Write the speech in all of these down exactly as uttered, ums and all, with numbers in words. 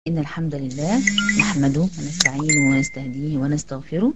إن الحمد لله نحمده ونستعينه ونستهديه ونستغفره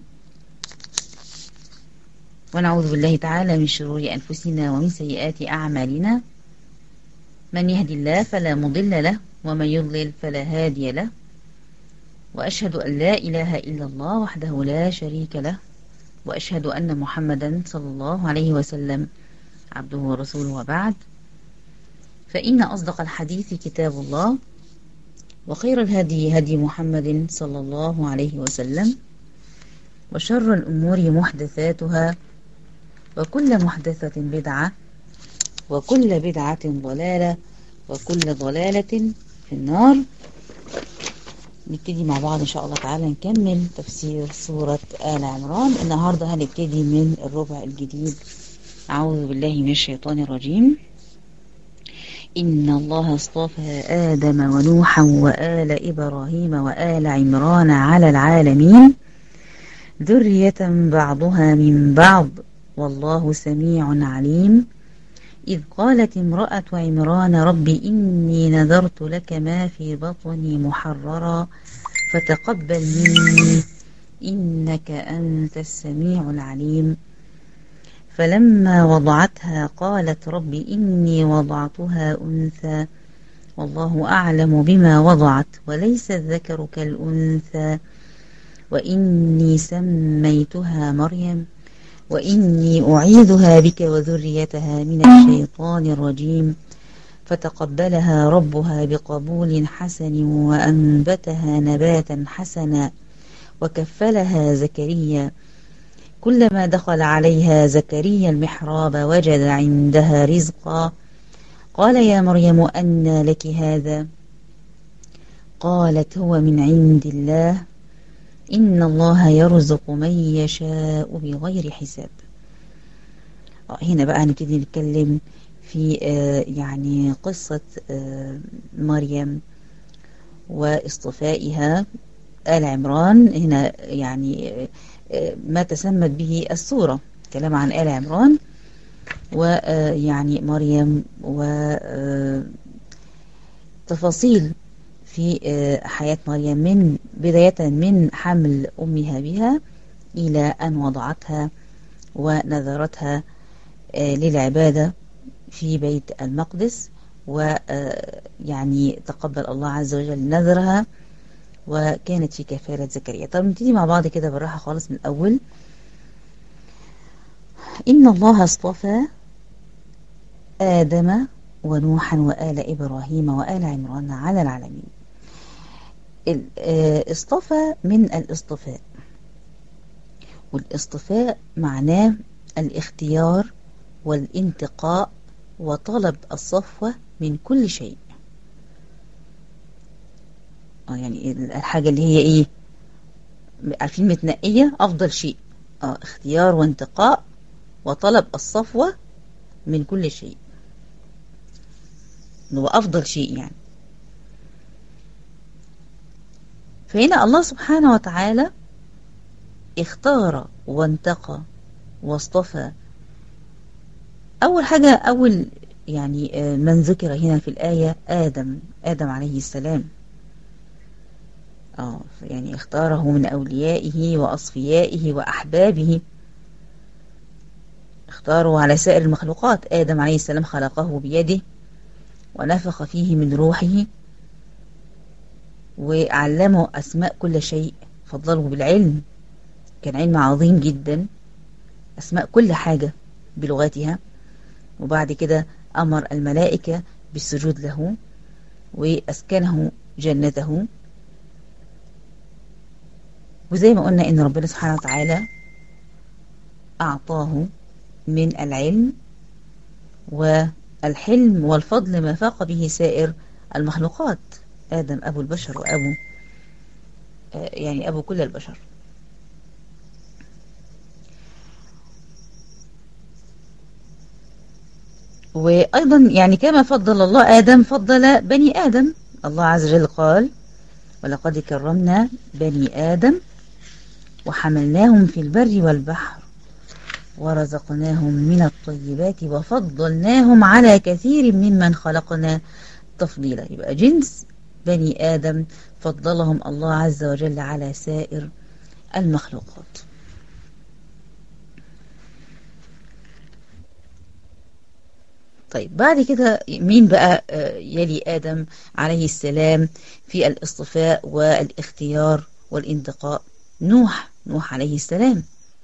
ونعوذ بالله تعالى من شرور أنفسنا ومن سيئات أعمالنا. من يهدي الله فلا مضل له ومن يضلل فلا هادي له، وأشهد أن لا إله إلا الله وحده لا شريك له، وأشهد أن محمدا صلى الله عليه وسلم عبده ورسوله. وبعد، فإن أصدق الحديث كتاب الله، وخير الهدي هدي محمد صلى الله عليه وسلم، وشر الأمور محدثاتها، وكل محدثة بدعة، وكل بدعة ضلالة، وكل ضلالة في النار. نبتدي مع بعض إن شاء الله تعالى نكمل تفسير سورة آل عمران. النهاردة هنبتدي من الربع الجديد. أعوذ بالله من الشيطان الرجيم. إن الله اصطفى آدم ونوحا وآل إبراهيم وآل عمران على العالمين ذرية بعضها من بعض والله سميع عليم. إذ قالت امرأة عمران رب إني نذرت لك ما في بطني محررا فتقبل مني إنك أنت السميع العليم. فلما وضعتها قالت رب إني وضعتها أنثى والله أعلم بما وضعت وليس الذكر كالأنثى وإني سميتها مريم وإني أعيذها بك وذريتها من الشيطان الرجيم. فتقبلها ربها بقبول حسن وأنبتها نباتا حسنا وكفلها زكريا. كلما دخل عليها زكريا المحراب وجد عندها رزقا قال يا مريم أنى لك هذا؟ قالت هو من عند الله إن الله يرزق من يشاء بغير حساب. هنا بقى هنبتدي نتكلم في آه يعني قصة آه مريم واصطفائها. آل عمران هنا يعني آه ما تسمت به السورة، كلام عن آل عمران ويعني مريم وتفاصيل في حياة مريم من بداية من حمل أمها بها إلى أن وضعتها ونذرتها للعبادة في بيت المقدس، ويعني تقبل الله عز وجل نذرها وكانت في كفالة زكريا. طب نبتدي مع بعض كده بالراحة خالص من الأول. إن الله اصطفى آدم ونوحا وآل إبراهيم وآل عمران على العالمين. اصطفى من الاصطفاء، والاصطفاء معناه الاختيار والانتقاء وطلب الصفوة من كل شيء. يعني الحاجة اللي هي ايه، عارفين، متنقية، افضل شيء. اه اختيار وانتقاء وطلب الصفوة من كل شيء، هو افضل شيء يعني. فهنا الله سبحانه وتعالى اختار وانتقى واصطفى. اول حاجة، اول يعني من ذكر هنا في الآية آدم آدم عليه السلام. اه يعني اختاره من أوليائه وأصفيائه وأحبابه، اختاره على سائر المخلوقات. آدم عليه السلام خلقه بيده ونفخ فيه من روحه وعلمه أسماء كل شيء، فضله بالعلم، كان علم عظيم جدا، أسماء كل حاجة بلغاتها. وبعد كده أمر الملائكة بالسجود له وأسكنه جنته. وزي ما قلنا إن ربنا سبحانه وتعالى أعطاه من العلم والحلم والفضل ما فاق به سائر المخلوقات. آدم أبو البشر وأبو يعني أبو كل البشر. وأيضا يعني كما فضل الله آدم فضل بني آدم. الله عز وجل قال ولقد كرمنا بني آدم وحملناهم في البر والبحر ورزقناهم من الطيبات وفضلناهم على كثير ممن خلقنا تفضيلا. يبقى جنس بني آدم فضلهم الله عز وجل على سائر المخلوقات. طيب بعد كده مين بقى يلي آدم عليه السلام في الاصطفاء والاختيار والانتقاء؟ نوح نوح عليه السلام،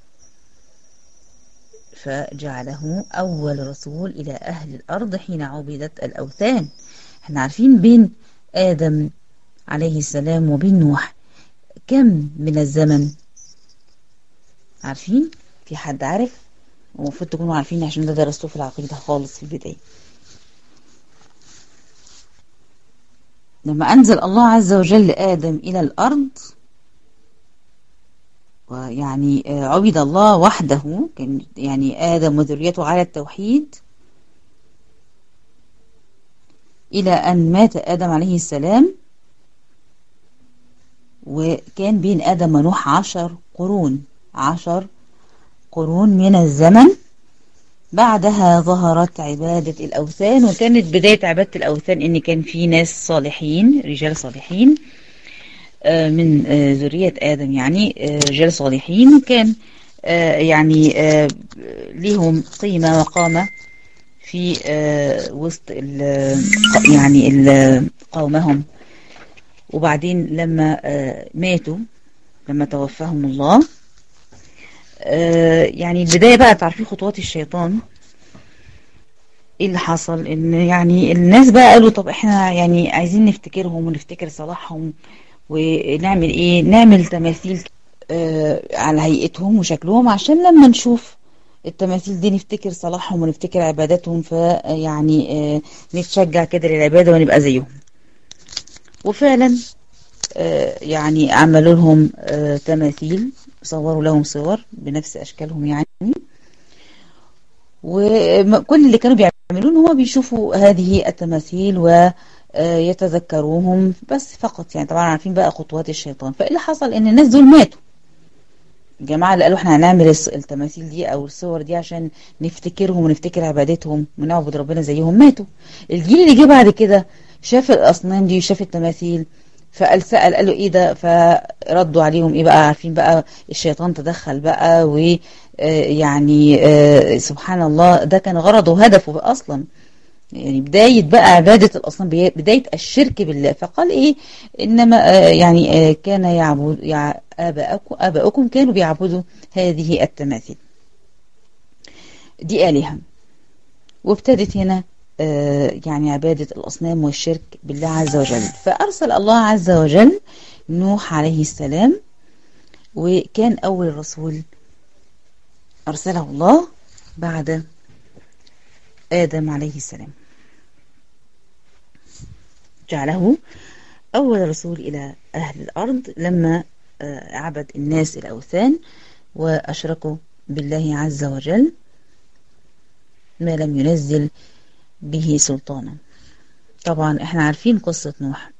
فجعله أول رسول إلى أهل الأرض حين عبدت الأوثان. احنا عارفين بين آدم عليه السلام وبين نوح كم من الزمن؟ عارفين؟ في حد عارف؟ ومفروض تكونوا عارفين عشان ده درستوه في العقيدة خالص في البداية. لما أنزل الله عز وجل آدم إلى الأرض ويعني عبد الله وحده، كان يعني آدم وذريته على التوحيد، إلى أن مات آدم عليه السلام، وكان بين آدم ونوح عشر قرون عشر قرون من الزمن. بعدها ظهرت عبادة الأوثان، وكانت بداية عبادة الأوثان إن كان في ناس صالحين، رجال صالحين من ذرية آدم، يعني رجال صالحين، وكان يعني لهم قيمة وقامة في وسط يعني قومهم. وبعدين لما ماتوا، لما توفاهم الله، يعني البداية بقى تعرفين خطوات الشيطان. ايه اللي حصل؟ ان يعني الناس بقى قالوا طب احنا يعني عايزين نفتكرهم ونفتكر صلاحهم، ونعمل ايه؟ نعمل تماثيل آه على هيئتهم وشكلهم، عشان لما نشوف التماثيل دي نفتكر صلاحهم ونفتكر عبادتهم، فيعني آه نتشجع كده للعبادة ونبقى زيهم. وفعلا آه يعني عملوا لهم آه تماثيل، صوروا لهم صور بنفس اشكالهم يعني، وكل اللي كانوا بيعملون هو بيشوفوا هذه التماثيل ويتذكروهم بس فقط. يعني طبعا عارفين بقى خطوات الشيطان. فإيه اللي حصل؟ ان الناس دول ماتوا، الجماعة اللي قالوا احنا هنعمل التماثيل دي او الصور دي عشان نفتكرهم ونفتكر عبادتهم ونعبد ربنا زيهم، ماتوا. الجيل اللي جه بعد كده شاف الاصنام دي وشاف التماثيل، فقال سأل قالوا ايه ده؟ فردوا عليهم ايه بقى؟ عارفين بقى الشيطان تدخل بقى، و يعني سبحان الله ده كان غرضه وهدفه اصلا، يعني بداية بقى عبادة الأصنام، بداية الشرك بالله. فقال ايه؟ انما يعني كان يعبد يع آباءكم آباؤكم كانوا بيعبدوا هذه التماثيل دي آلهة. وابتدت هنا يعني عبادة الأصنام والشرك بالله عز وجل. فأرسل الله عز وجل نوح عليه السلام، وكان أول رسول أرسله الله بعد آدم عليه السلام، جعله أول رسول إلى أهل الأرض لما عبد الناس الأوثان وأشركوا بالله عز وجل ما لم ينزل به سلطانا. طبعا احنا عارفين قصة نوح،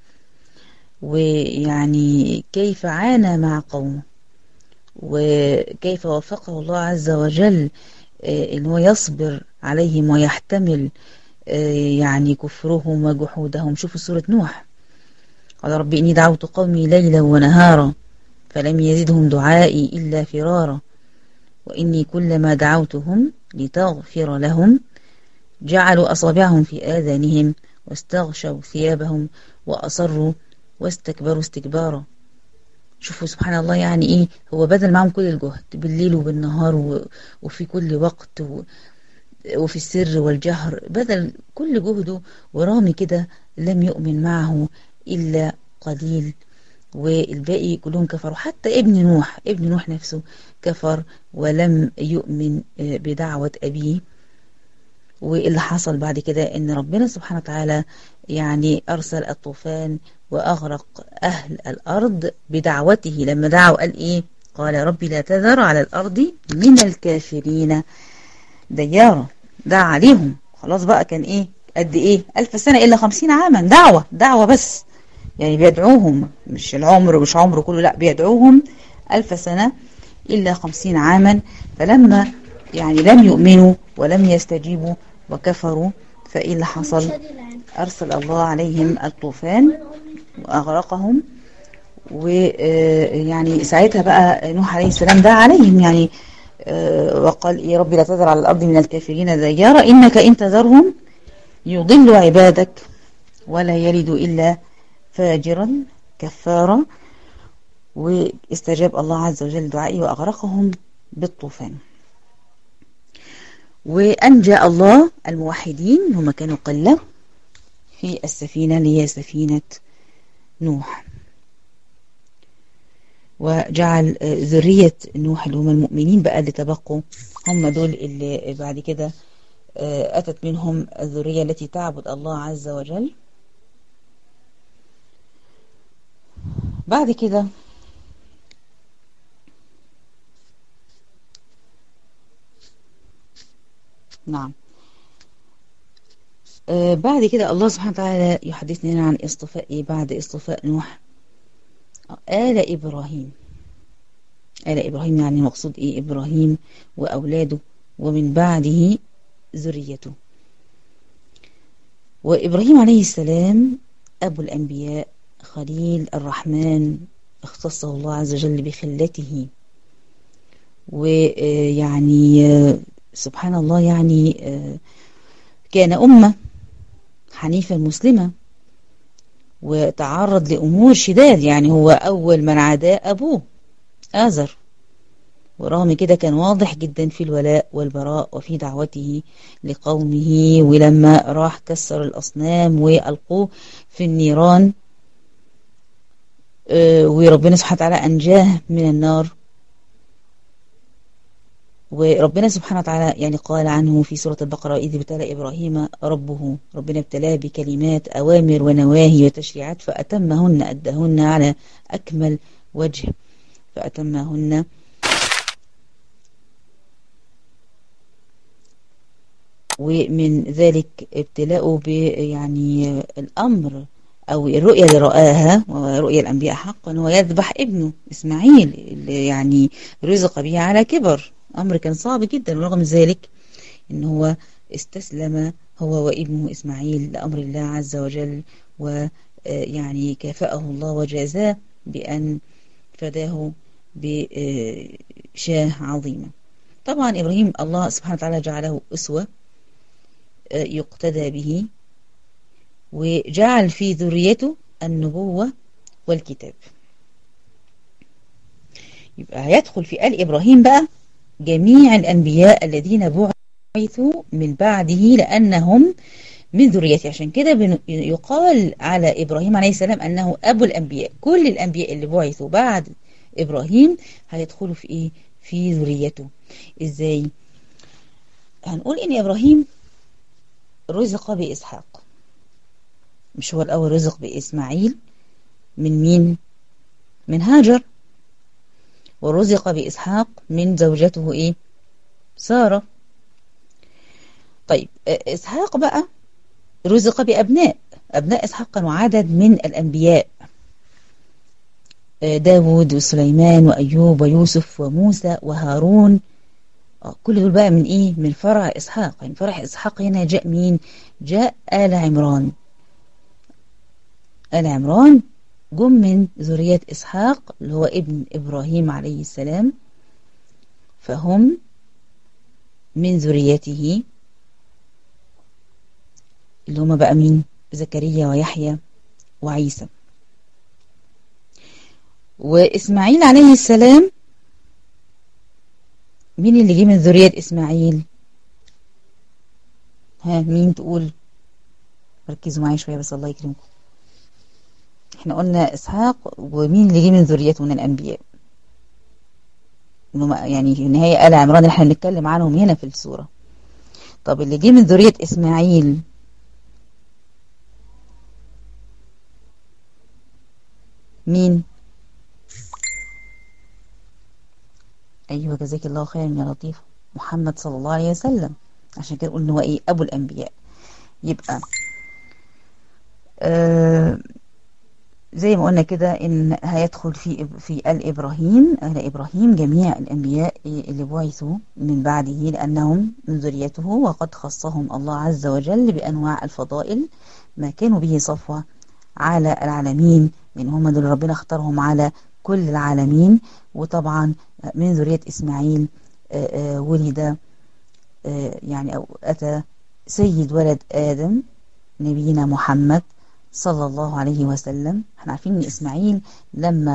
ويعني كيف عانى مع قومه، وكيف وفقه الله عز وجل ان هو يصبر عليهم ويحتمل يعني كفرهم وجحودهم. شوفوا سورة نوح، قال ربي إني دعوت قومي ليلا ونهارا فلم يزدهم دعائي إلا فرارا وإني كلما دعوتهم لتغفر لهم جعلوا أصابعهم في آذانهم واستغشوا ثيابهم وأصروا واستكبروا استكبارا. شوفوا سبحان الله، يعني إيه؟ هو بذل معهم كل الجهد بالليل وبالنهار وفي كل وقت وفي السر والجهر، بذل كل جهده، ورغم كده لم يؤمن معه إلا قليل، والباقي كلهم كفروا. حتى ابن نوح ابن نوح نفسه كفر ولم يؤمن بدعوة أبيه. واللي حصل بعد كده ان ربنا سبحانه وتعالى يعني أرسل الطوفان وأغرق أهل الأرض بدعوته. لما دعوا قال إيه؟ قال ربي لا تذر على الأرض من الكافرين ديارا. دعا عليهم، خلاص بقى كان إيه؟ قد إيه؟ ألف سنة إلا خمسين عاما، دعوة دعوة بس، يعني بيدعوهم، مش العمر مش عمره كله، لا بيدعوهم ألف سنة إلا خمسين عاما. فلما يعني لم يؤمنوا ولم يستجيبوا وكفروا، فإيه اللي حصل؟ أرسل الله عليهم الطوفان وأغرقهم ويعني ساعتها بقى نوح عليه السلام دعا عليهم يعني وقال يا رب لا تذر على الأرض من الكافرين ديارا إنك إن تذرهم يضل عبادك ولا يلد إلا فاجرا كفارا. واستجاب الله عز وجل دعائي وأغرقهم بالطوفان. وأنجى الله الموحدين، هم كانوا قلة في السفينة اللي هي سفينة نوح، وجعل ذرية نوح اللي هم المؤمنين بقى اللي تبقوا هم دول اللي بعد كده أتت منهم الذرية التي تعبد الله عز وجل. بعد كده نعم آه بعد كده الله سبحانه وتعالى يحدثنا عن اصطفاء بعد اصطفاء نوح آل إبراهيم. آل إبراهيم يعني المقصود إيه؟ إبراهيم وأولاده ومن بعده ذريته. وإبراهيم عليه السلام أبو الأنبياء خليل الرحمن، اختصه الله عز وجل بخلته. ويعني سبحان الله يعني كان أمة حنيفة مسلمة وتعرض لأمور شداد، يعني هو أول من عاداه أبوه آزر، ورغم كده كان واضح جدا في الولاء والبراء وفي دعوته لقومه. ولما راح كسر الأصنام وألقوه في النيران وربنا سبحانه وتعالى أنجاه من النار. وربنا سبحانه وتعالى يعني قال عنه في سورة البقرة إذ ابتلى إبراهيم ربه، ربنا ابتلاه بكلمات أوامر ونواهي وتشريعات فأتمهن أدهن على أكمل وجه فأتمهن. ومن ذلك ابتلاؤه يعني الأمر أو الرؤية اللي رآها ورؤية الأنبياء حقا هو يذبح ابنه إسماعيل اللي يعني رزق به على كبر. أمر كان صعب جدا، ورغم ذلك إن هو استسلم هو وابنه إسماعيل لأمر الله عز وجل، ويعني كافأه الله وجازاه بأن فداه بشاه عظيمة. طبعا إبراهيم الله سبحانه وتعالى جعله أسوة يقتدى به، وجعل في ذريته النبوة والكتاب. يبقى هيدخل في آل إبراهيم بقى جميع الأنبياء الذين بعثوا من بعده لأنهم من ذريته. عشان كده يقال على إبراهيم عليه السلام أنه أبو الأنبياء. كل الأنبياء اللي بعثوا بعد إبراهيم هيدخلوا في إيه؟ في ذريته. إزاي؟ هنقول إن إبراهيم رزق بإسحاق، مش هو الأول رزق بإسماعيل من مين؟ من هاجر. ورزق بإسحاق من زوجته إيه؟ سارة. طيب إسحاق بقى رزق بأبناء، أبناء إسحاق كانوا عدد من الأنبياء، داود وسليمان وأيوب ويوسف وموسى وهارون. كل دول بقى من إيه؟ من فرع إسحاق. يعني فرع إسحاق هنا جاء مين؟ جاء آل عمران. آل عمران جم من ذرية إسحاق اللي هو ابن إبراهيم عليه السلام، فهم من ذريته اللي هم بقى مين؟ زكريا ويحيى وعيسى. وإسماعيل عليه السلام مين اللي جه من ذرية إسماعيل؟ ها مين تقول؟ ركزوا معايا شوية بس الله يكرمكم. احنا قلنا إسحاق، ومين اللي جه من ذريته من الأنبياء؟ يعني في النهاية آل عمران اللي احنا بنتكلم عنهم هنا في السورة. طب اللي جه من ذرية إسماعيل مين؟ أيوة جزاك الله خيرا يا لطيف، محمد صلى الله عليه وسلم. عشان كده قلنا هو إيه؟ أبو الأنبياء. يبقى آه زي ما قلنا كده إن هيدخل في في آل إبراهيم آل إبراهيم جميع الأنبياء اللي بعثوا من بعده لأنهم من ذريته، وقد خصهم الله عز وجل بأنواع الفضائل ما كانوا به صفوة على العالمين يعني هم دول ربنا اختارهم على كل العالمين. وطبعا من ذرية إسماعيل ولد يعني أو أتى سيد ولد آدم نبينا محمد صلى الله عليه وسلم. احنا عارفين ان إسماعيل لما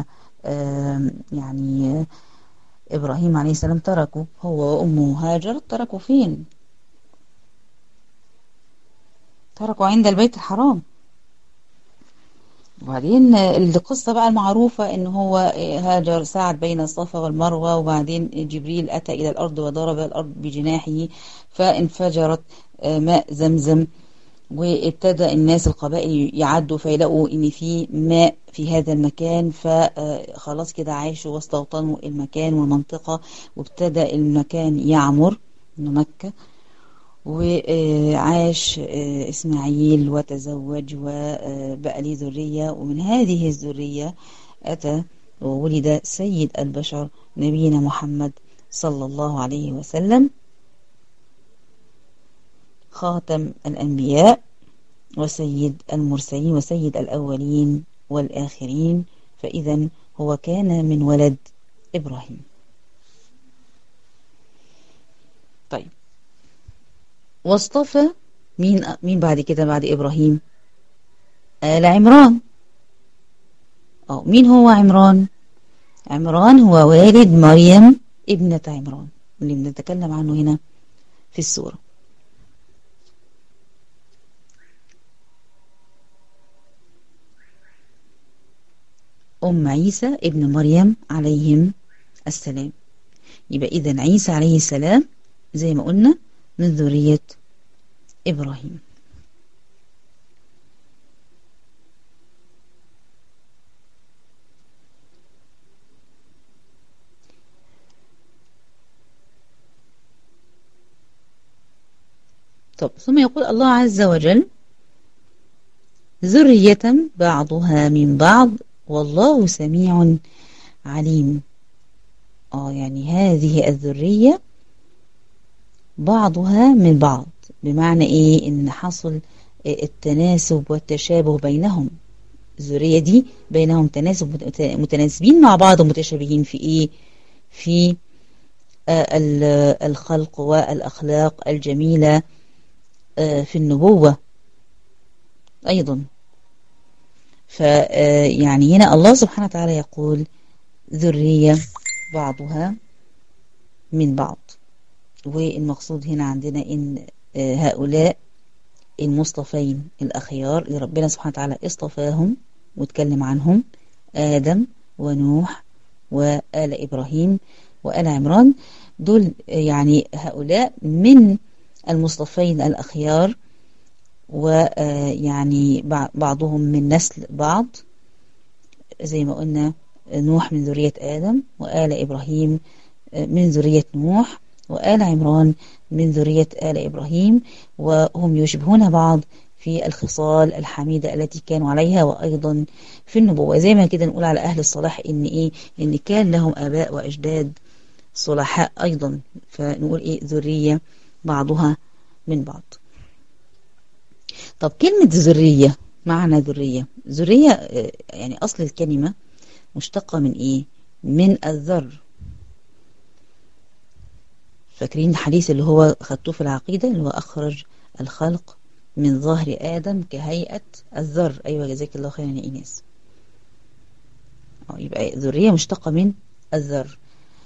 يعني إبراهيم عليه السلام تركه هو وأمه هاجر، تركوا فين؟ تركوا عند البيت الحرام. وبعدين القصة بقى المعروفة ان هو هاجر سعد بين الصفا والمروة، وبعدين جبريل أتى إلى الأرض وضرب الأرض بجناحه فانفجرت ماء زمزم، وابتدى الناس القبائل يعدوا فيلاقوا ان في ماء في هذا المكان، فخلاص كده عاشوا واستوطنوا المكان والمنطقة، وابتدى المكان يعمر من مكة. وعاش إسماعيل وتزوج وبقى ليه ذرية، ومن هذه الذرية أتى وولد سيد البشر نبينا محمد صلى الله عليه وسلم، خاتم الأنبياء وسيد المرسلين وسيد الأولين والآخرين. فإذا هو كان من ولد إبراهيم. طيب، واصطفى مين مين بعد كده بعد إبراهيم؟ آل عمران. أو مين هو عمران؟ عمران هو والد مريم ابنة عمران اللي بنتكلم عنه هنا في السورة. أم عيسى ابن مريم عليهم السلام. يبقى إذن عيسى عليه السلام زي ما قلنا من ذرية إبراهيم. طب ثم يقول الله عز وجل ذرية بعضها من بعض والله سميع عليم. اه يعني هذه الذرية بعضها من بعض، بمعنى ايه؟ ان حصل التناسب والتشابه بينهم. الذرية دي بينهم تناسب، متناسبين مع بعض ومتشابهين في ايه؟ في الخلق والأخلاق الجميلة، في النبوة أيضا. فيعني هنا الله سبحانه وتعالى يقول ذرية بعضها من بعض، والمقصود هنا عندنا إن هؤلاء المصطفين الأخيار اللي ربنا سبحانه وتعالى اصطفاهم واتكلم عنهم، آدم ونوح وآل إبراهيم وآل عمران، دول يعني هؤلاء من المصطفين الأخيار، ويعني بعضهم من نسل بعض زي ما قلنا. نوح من ذرية آدم، وآل إبراهيم من ذرية نوح، وآل عمران من ذرية آل إبراهيم، وهم يشبهون بعض في الخصال الحميدة التي كانوا عليها، وأيضا في النبوة. زي ما كده نقول على أهل الصلاح إن إيه؟ إن كان لهم آباء وأجداد صلحاء أيضا، فنقول إيه؟ ذرية بعضها من بعض. طب كلمة ذرية، معنى ذرية ذرية يعني أصل الكلمة مشتقة من إيه؟ من الذر. فاكرين الحديث اللي هو خدتوه في العقيدة اللي هو أخرج الخلق من ظهر آدم كهيئة الذر؟ أيوة جزاك الله خيرا يا إيناس. يبقى ذرية مشتقة من الذر،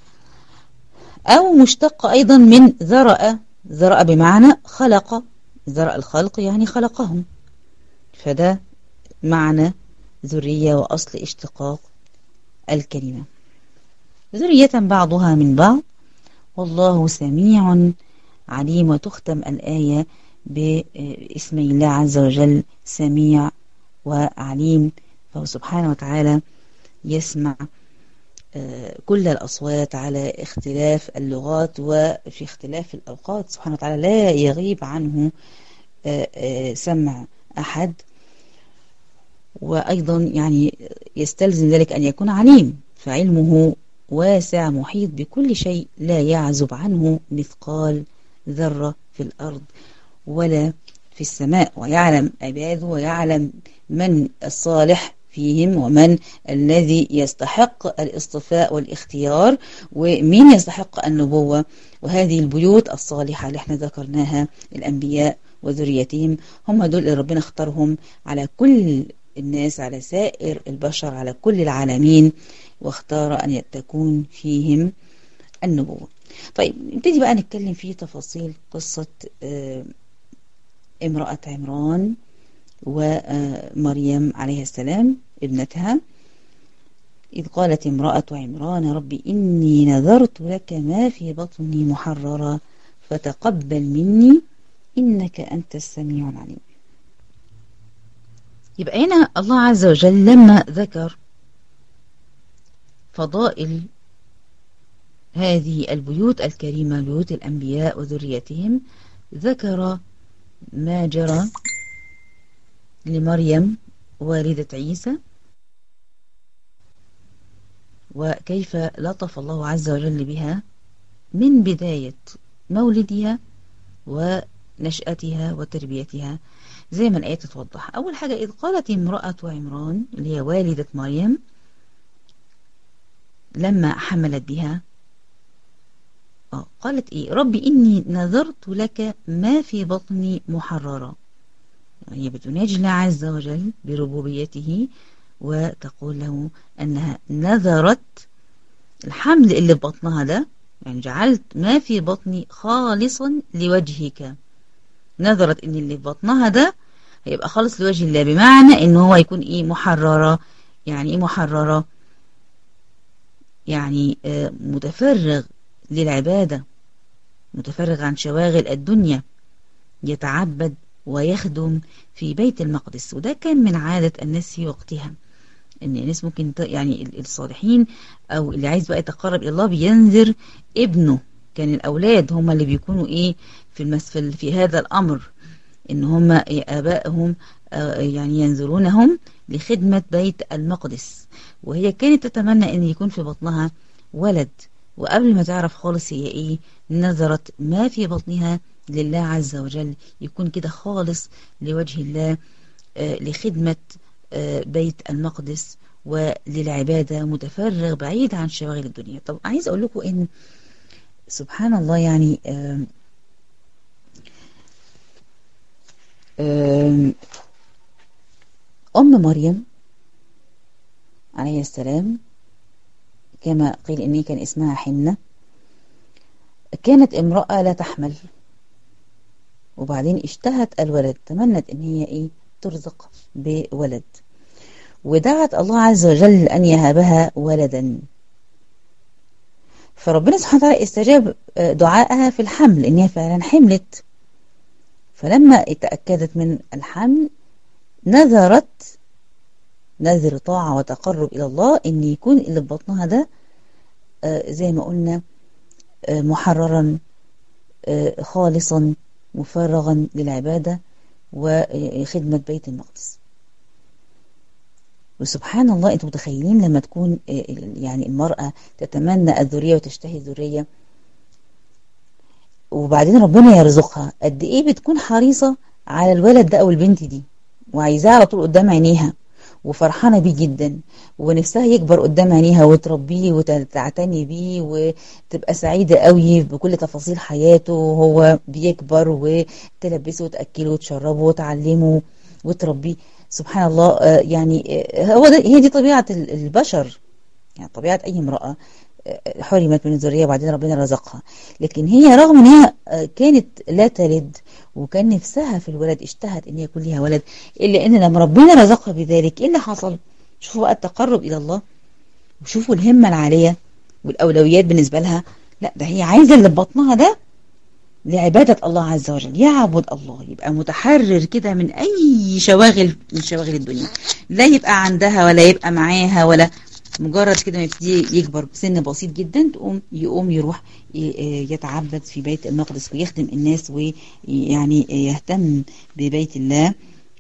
أو مشتقة أيضا من ذرأ. ذرأ بمعنى خلق، ذرأ الخلق يعني خلقهم، فده معنى ذرية وأصل اشتقاق الكلمة. ذرية بعضها من بعض والله سميع عليم. وتختم الآية باسم الله عز وجل سميع وعليم، فهو سبحانه وتعالى يسمع كل الأصوات على اختلاف اللغات وفي اختلاف الأوقات. سبحانه وتعالى لا يغيب عنه سمع أحد، وأيضا يعني يستلزم ذلك أن يكون عليم، فعلمه واسع محيط بكل شيء، لا يعزب عنه مثقال ذرة في الأرض ولا في السماء، ويعلم عباده ويعلم من الصالح فيهم، ومن الذي يستحق الاصطفاء والاختيار، ومين يستحق النبوة. وهذه البيوت الصالحة اللي احنا ذكرناها، الأنبياء وذريتهم، هم دول اللي ربنا اختارهم على كل الناس، على سائر البشر، على كل العالمين، واختار أن تكون فيهم النبوة. طيب نبتدي بقى نتكلم في تفاصيل قصة امرأة عمران ومريم عليه السلام ابنتها. إذ قالت امرأة عمران ربي إني نذرت لك ما في بطني محررا فتقبل مني إنك أنت السميع العليم. يبقى هنا الله عز وجل لما ذكر فضائل هذه البيوت الكريمة، بيوت الأنبياء وذريتهم، ذكر ما جرى لمريم والدة عيسى، وكيف لطف الله عز وجل بها من بداية مولدها ونشأتها وتربيتها، زي ما الآية تتوضح. أول حاجة، إذ قالت امرأة عمران اللي هي والدة مريم لما حملت بها، آه قالت إيه؟ ربي إني نذرت لك ما في بطني محررا. هي يعني بتناجي الله عز وجل بربوبيته، وتقول له أنها نذرت الحمل اللي في بطنها ده، يعني جعلت ما في بطني خالصا لوجهك. نذرت إن اللي في بطنها ده هيبقى خالص لوجه الله، بمعنى إن هو يكون إيه؟ محررة. يعني إيه محررة؟ يعني آه متفرغ للعبادة، متفرغ عن شواغل الدنيا، يتعبد ويخدم في بيت المقدس. وده كان من عادة الناس في وقتها، ان الناس ممكن يعني الصالحين او اللي عايز بقى يتقرب الى الله بينذر ابنه. كان الاولاد هم اللي بيكونوا ايه في المسفل في هذا الامر، ان هم ابائهم يعني ينذرونهم لخدمة بيت المقدس. وهي كانت تتمنى ان يكون في بطنها ولد، وقبل ما تعرف خالص هي ايه، نذرت ما في بطنها لله عز وجل، يكون كده خالص لوجه الله، آه لخدمة آه بيت المقدس وللعبادة، متفرغ بعيد عن شواغل الدنيا. طب عايز اقول لكم ان سبحان الله، يعني آه آه أم مريم عليه السلام كما قيل إن كان اسمها حنة، كانت امرأة لا تحمل، وبعدين اشتهت الولد، تمنت ان هي ايه ترزق بولد، ودعت الله عز وجل ان يهبها ولدا. فربنا سبحانه وتعالى استجاب دعائها في الحمل، ان هي فعلا حملت. فلما تأكدت من الحمل نذرت نذر طاعة وتقرب الى الله ان يكون اللي في بطنها ده زي ما قلنا محررا خالصا مفرغا للعبادة وخدمة بيت المقدس. وسبحان الله، انتم متخيلين لما تكون يعني المرأة تتمنى الذرية وتشتهي الذرية، وبعدين ربنا يرزقها، قد ايه بتكون حريصة على الولد ده او البنت دي، وعايزاه على طول قدام عينيها، وفرحانة بيه جدا، ونفسها يكبر قدام عينيها وتربيه وتعتني بيه، وتبقى سعيدة قوي بكل تفاصيل حياته وهو بيكبر، وتلبسه وتأكله وتشربه وتعلمه وتربيه. سبحان الله، يعني هو ده هي دي طبيعة البشر، يعني طبيعة أي امرأة حرمت من الذرية وبعدين ربنا رزقها. لكن هي رغم ان هي كانت لا تلد وكان نفسها في الولد، اشتهت ان يكون لها ولد، الا ان لما ربنا رزقها بذلك ايه اللي حصل؟ شوفوا بقى التقرب الى الله، وشوفوا الهمة العالية والاولويات بالنسبة لها. لا، ده هي عايزة اللي ببطنها ده لعبادة الله عز وجل، يعبد الله، يبقى متحرر كده من اي شواغل من شواغل الدنيا، لا يبقى عندها ولا يبقى معاها، ولا مجرد كده ما يبتدي يكبر بسن بسيط جدا تقوم يقوم يروح يتعبد في بيت المقدس ويخدم الناس ويعني يهتم ببيت الله،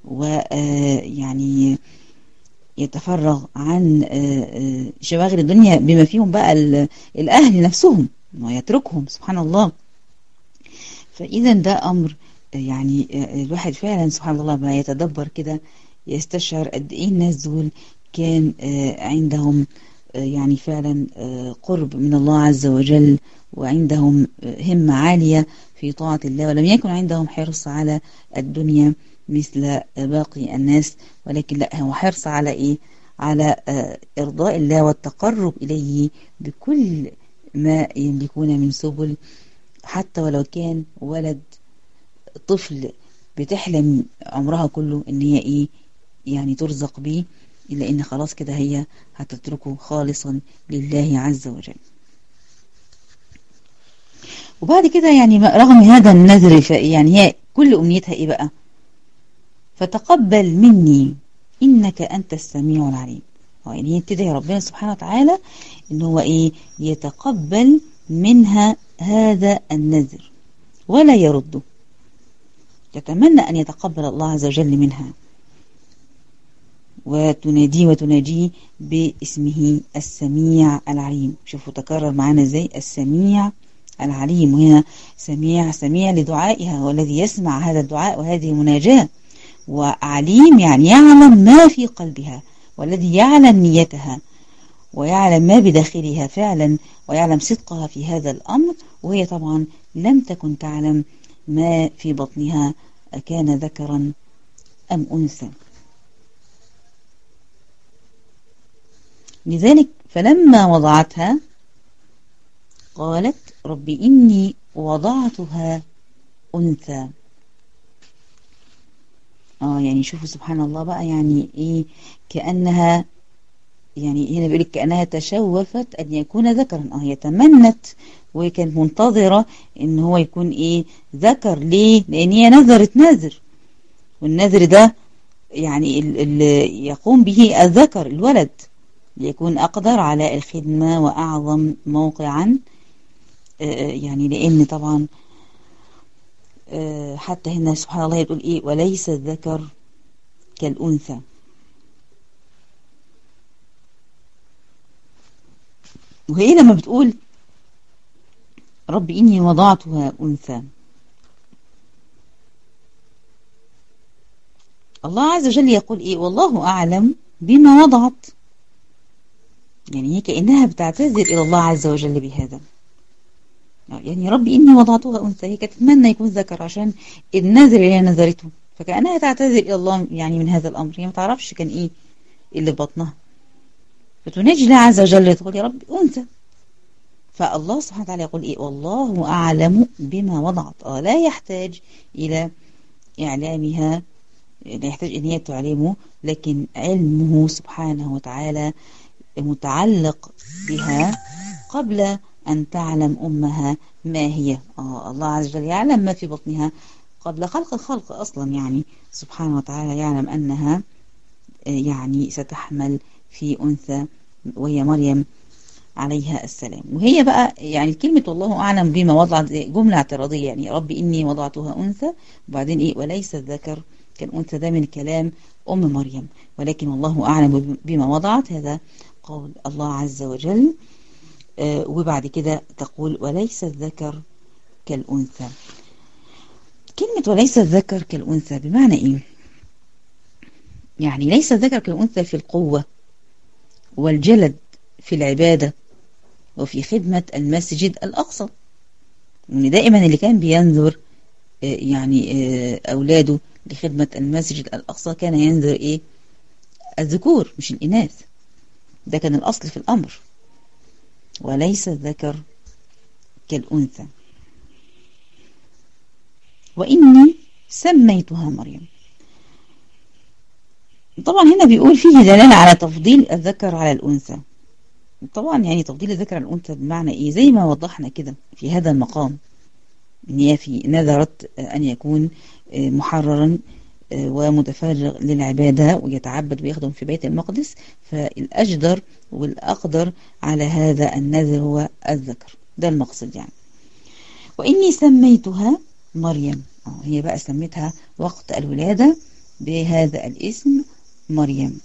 ويعني يتفرغ عن شواغل الدنيا بما فيهم بقى الأهل نفسهم ويتركهم. سبحان الله. فإذا ده أمر يعني الواحد فعلا سبحان الله ما يتدبر كده يستشعر قد إيه الناس دول كان عندهم يعني فعلا قرب من الله عز وجل، وعندهم همة عالية في طاعة الله، ولم يكن عندهم حرص على الدنيا مثل باقي الناس، ولكن لا، هو حرص على إيه؟ على إرضاء الله والتقرب إليه بكل ما يملكون من سبل، حتى ولو كان ولد طفل بتحلم عمرها كله إن هي إيه يعني ترزق بيه، إلا إن خلاص كده هي هتتركه خالصا لله عز وجل. وبعد كده يعني رغم هذا النذر، يعني هي كل أمنيتها إيه بقى؟ فتقبل مني إنك أنت السميع العليم. يعني هي بتدعي ربنا سبحانه وتعالى إن هو إيه يتقبل منها هذا النذر ولا يرده، تتمنى أن يتقبل الله عز وجل منها، وتناديه وتناجيه باسمه السميع العليم. شوفوا تكرر معانا ازاي السميع العليم، وهنا سميع سميع لدعائها، والذي يسمع هذا الدعاء وهذه المناجاة، وعليم يعني يعلم ما في قلبها، والذي يعلم نيتها ويعلم ما بداخلها فعلا، ويعلم صدقها في هذا الأمر، وهي طبعا لم تكن تعلم ما في بطنها أكان ذكرا أم أنثى. لذلك فلما وضعتها قالت رب إني وضعتها أنثى. آه يعني شوفوا سبحان الله بقى، يعني إيه كأنها، يعني هنا بيقولك كأنها تشوفت أن يكون ذكرا. آه هي تمنت وكانت منتظرة إن هو يكون إيه ذكر. ليه؟ لأن هي نذرت نذر، والنذر ده يعني اللي يقوم به الذكر الولد ليكون أقدر على الخدمة وأعظم موقعا. يعني لأن طبعا حتى هنا سبحان الله يقول إيه وليس الذكر كالأنثى. وهي لما بتقول رب إني وضعتها أنثى، الله عز وجل يقول إيه والله أعلم بما وضعت. يعني هي كأنها بتعتذر إلى الله عز وجل بهذا، يعني ربي إني وضعتها أنثى، هي كانت تتمنى يكون ذكر عشان النذر اللي هي نذرته، فكأنها تعتذر إلى الله يعني من هذا الأمر. هي ما تعرفش كان إيه اللي في بطنها، فتناجي الله عز وجل تقول يا رب أنثى. فالله سبحانه وتعالى يقول إيه والله أعلم بما وضعت. آه لا يحتاج إلى إعلامها، لا يحتاج إن هي تعلمه، لكن علمه سبحانه وتعالى متعلق بها قبل أن تعلم أمها ما هي. آه الله عز وجل يعلم ما في بطنها قبل خلق الخلق أصلا، يعني سبحانه وتعالى يعلم أنها يعني ستحمل في أنثى وهي مريم عليها السلام. وهي بقى يعني كلمة والله أعلم بما وضعت جملة اعتراضية، يعني ربي إني وضعتها أنثى، وبعدين إيه وليس الذكر كالأنثى، ده من كلام أم مريم، ولكن والله أعلم بما وضعت هذا قول الله عز وجل. آه وبعد كده تقول وليس الذكر كالأنثى. كلمة وليس الذكر كالأنثى بمعنى إيه؟ يعني ليس الذكر كالأنثى في القوة والجلد في العبادة وفي خدمة المسجد الأقصى. يعني دائما اللي كان بينذر آه يعني آه أولاده لخدمة المسجد الأقصى كان ينذر إيه؟ الذكور مش الإناث، ده كان الأصل في الأمر. وليس الذكر كالأنثى. وإني سميتها مريم. طبعا هنا بيقول فيه دلالة على تفضيل الذكر على الأنثى. طبعا يعني تفضيل الذكر على الأنثى بمعنى إيه؟ زي ما وضحنا كده في هذا المقام، إن هي في نذرت أن يكون محررا ومتفرغ للعبادة ويتعبد ويخدم في بيت المقدس، فالأجدر والأقدر على هذا النذر هو الذكر، ده المقصد يعني. وإني سميتها مريم. هي بقى سميتها وقت الولادة بهذا الاسم مريم.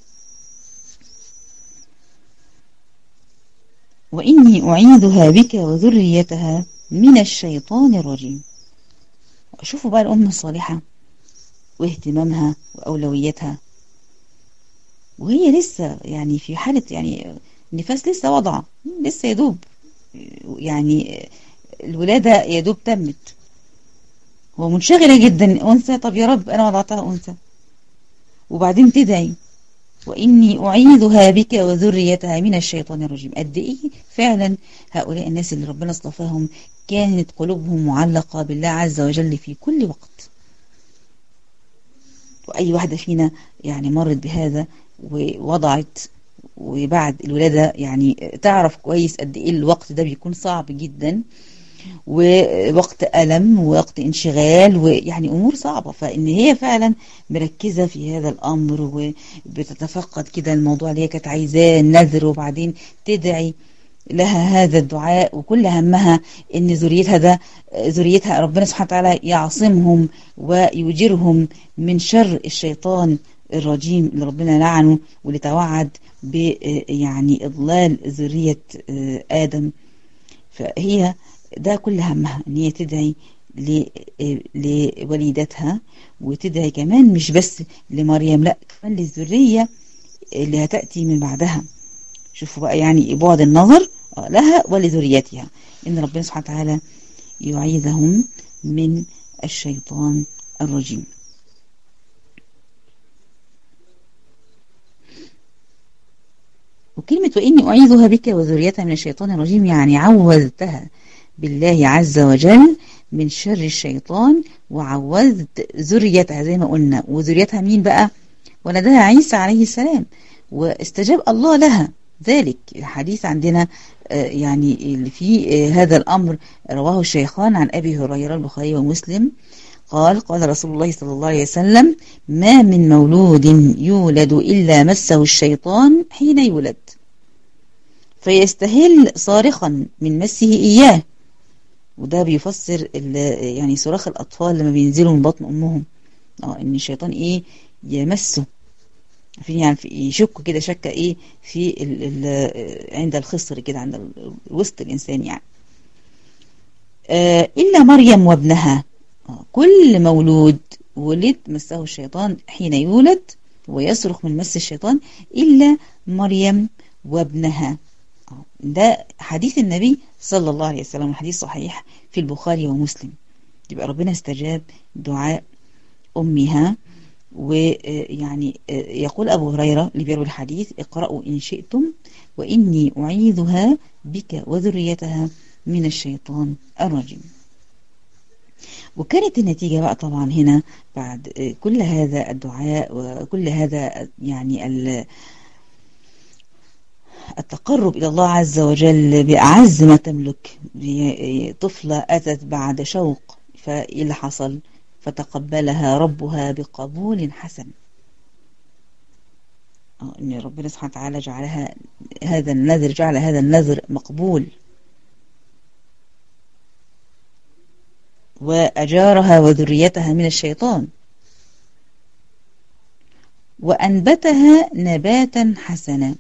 وإني أعيذها بك وذريتها من الشيطان الرجيم. شوفوا بقى الأم الصالحة واهتمامها وأولويتها. وهي لسه يعني في حالة يعني النفاس لسه وضعه، لسه يدوب يعني الولادة يدوب تمت، ومنشغلة جدا، أنثى، طب يا رب أنا وضعتها أنثى، وبعدين تدعي وإني أعيذها بك وذريتها من الشيطان الرجيم. قد إيه فعلا هؤلاء الناس اللي ربنا اصطفاهم كانت قلوبهم معلقة بالله عز وجل في كل وقت. وأي واحدة فينا يعني مرت بهذا ووضعت وبعد الولادة يعني تعرف كويس قد إيه الوقت ده بيكون صعب جدا، ووقت ألم ووقت انشغال ويعني أمور صعبة. فإن هي فعلا مركزة في هذا الأمر وبتتفقد كده الموضوع اللي هي كانت عايزاه النذر، وبعدين تدعي لها هذا الدعاء، وكل همها ان ذريتها ده ذريتها ربنا سبحانه وتعالى يعصمهم ويجيرهم من شر الشيطان الرجيم اللي ربنا لعنه، واللي توعد ب يعني إضلال ذرية آدم. فهي ده كل همها ان هي تدعي لوليدتها، وتدعي كمان مش بس لمريم، لا كمان للذرية اللي هتأتي من بعدها. شوفوا بقى يعني بعد النظر لها ولذريتها، ان ربنا سبحانه وتعالى يعيذهم من الشيطان الرجيم. وكلمة وإني أعيذها بك وذريتها من الشيطان الرجيم يعني عوذتها بالله عز وجل من شر الشيطان، وعوذت ذريتها زي ما قلنا. وذريتها مين بقى؟ ولدها عيسى عليه السلام، واستجاب الله لها ذلك. الحديث عندنا يعني اللي فيه هذا الأمر رواه الشيخان عن أبي هريرة البخاري ومسلم قال قال رسول الله صلى الله عليه وسلم: ما من مولود يولد إلا مسه الشيطان حين يولد فيستهل صارخا من مسه إياه. وده بيفسر يعني صراخ الأطفال لما بينزلوا من بطن أمهم، اه إن الشيطان إيه يمسه، في يعني في يشك كده شكة إيه في ال ال عند الخصر كده، عند وسط الإنسان يعني. آه إلا مريم وابنها، آه كل مولود ولد مسه الشيطان حين يولد ويصرخ من مس الشيطان إلا مريم وابنها. ده حديث النبي صلى الله عليه وسلم، حديث صحيح في البخاري ومسلم. يبقى ربنا استجاب دعاء أمها. ويعني يقول أبو هريرة اللي بيروي الحديث: اقرأوا إن شئتم وإني أعيذها بك وذريتها من الشيطان الرجيم. وكانت النتيجة بقى طبعا هنا بعد كل هذا الدعاء وكل هذا يعني التقرب إلى الله عز وجل بأعز ما تملك، طفلة أتت بعد شوق، فإيه اللي حصل؟ فتقبلها ربها بقبول حسن. إن ربنا سبحانه وتعالى جعلها هذا النذر جعل هذا النذر مقبول، وأجارها وذريتها من الشيطان، وأنبتها نباتا حسنا.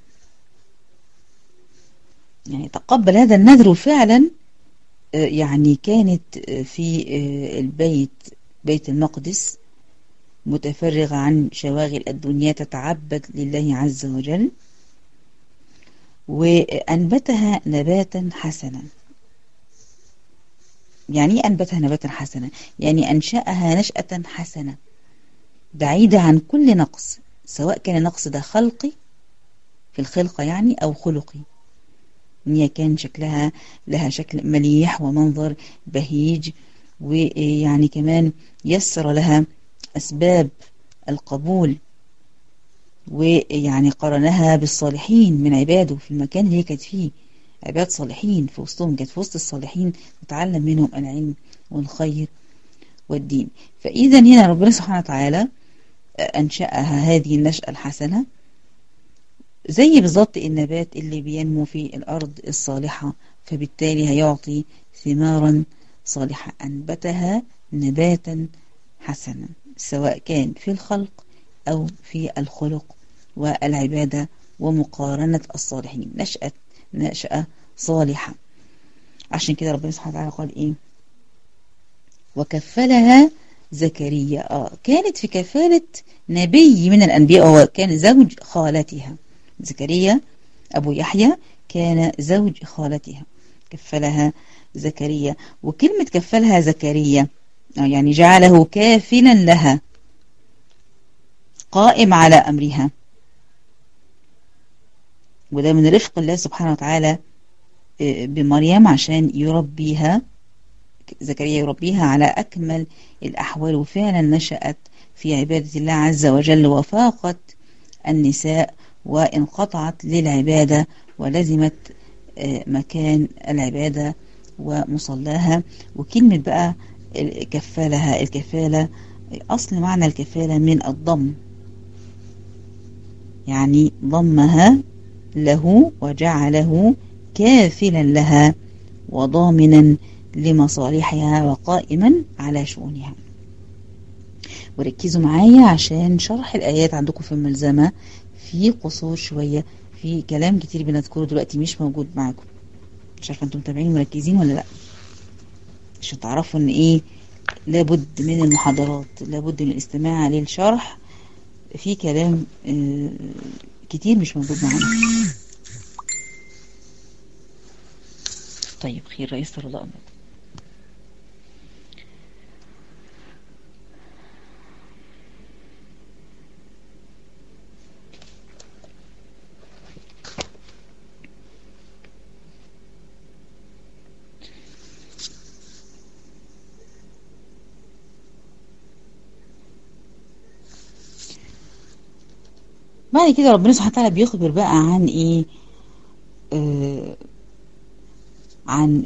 يعني تقبل هذا النذر فعلا. يعني كانت في البيت بيت المقدس متفرغة عن شواغل الدنيا تتعبد لله عز وجل، وأنبتها نباتا حسنا. يعني أنبتها نباتا حسنا يعني أنشأها نشأة حسنة بعيدة عن كل نقص، سواء كان النقص ده خلقي في الخلقة يعني أو خلقي. هي كان شكلها لها شكل مليح ومنظر بهيج، ويعني كمان يسر لها أسباب القبول، ويعني قرنها بالصالحين من عباده في المكان اللي هي كانت فيه، عباد صالحين في وسطهم، كانت في وسط الصالحين تتعلم منهم العلم والخير والدين. فإذا هنا ربنا سبحانه وتعالى أنشأها هذه النشأة الحسنة زي بالضبط النبات اللي بينمو في الأرض الصالحة، فبالتالي هيعطي ثمارا صالحة. أنبتها نباتا حسنا سواء كان في الخلق أو في الخلق والعبادة ومقارنة الصالحين، نشأة نشأة صالحة. عشان كده ربنا سبحانه وتعالى قال إيه: وكفلها زكريا آه كانت في كفالة نبي من الأنبياء، هو كان زوج خالتها. زكريا أبو يحيى كان زوج خالتها، كفلها زكريا. وكلمة كفلها زكريا آه يعني جعله كافلا لها، قائم على أمرها، وده من رفق الله سبحانه وتعالى بمريم عشان يربيها، زكريا يربيها على أكمل الأحوال. وفعلا نشأت في عبادة الله عز وجل، وفاقت النساء وانقطعت للعبادة ولزمت مكان العبادة ومصلاها. وكلمة بقى كفالها، الكفالة أصل معنى الكفالة من الضم، يعني ضمها له وجعله كافلا لها وضامنا لمصالحها وقائما على شؤونها. وركزوا معايا عشان شرح الآيات عندكم في الملزمة في قصور شوية، في كلام كتير بنذكره دلوقتي مش موجود معاكم. مش عارفة انتم متابعين مركزين ولا لا، عشان تعرفوا ان ايه لابد من المحاضرات، لابد من الاستماع للشرح في كلام اه كتير مش موجود معانا. طيب خير، يسر الله أمركم. بعد كده ربنا سبحانه وتعالى بيخبر بقى عن ايه آه عن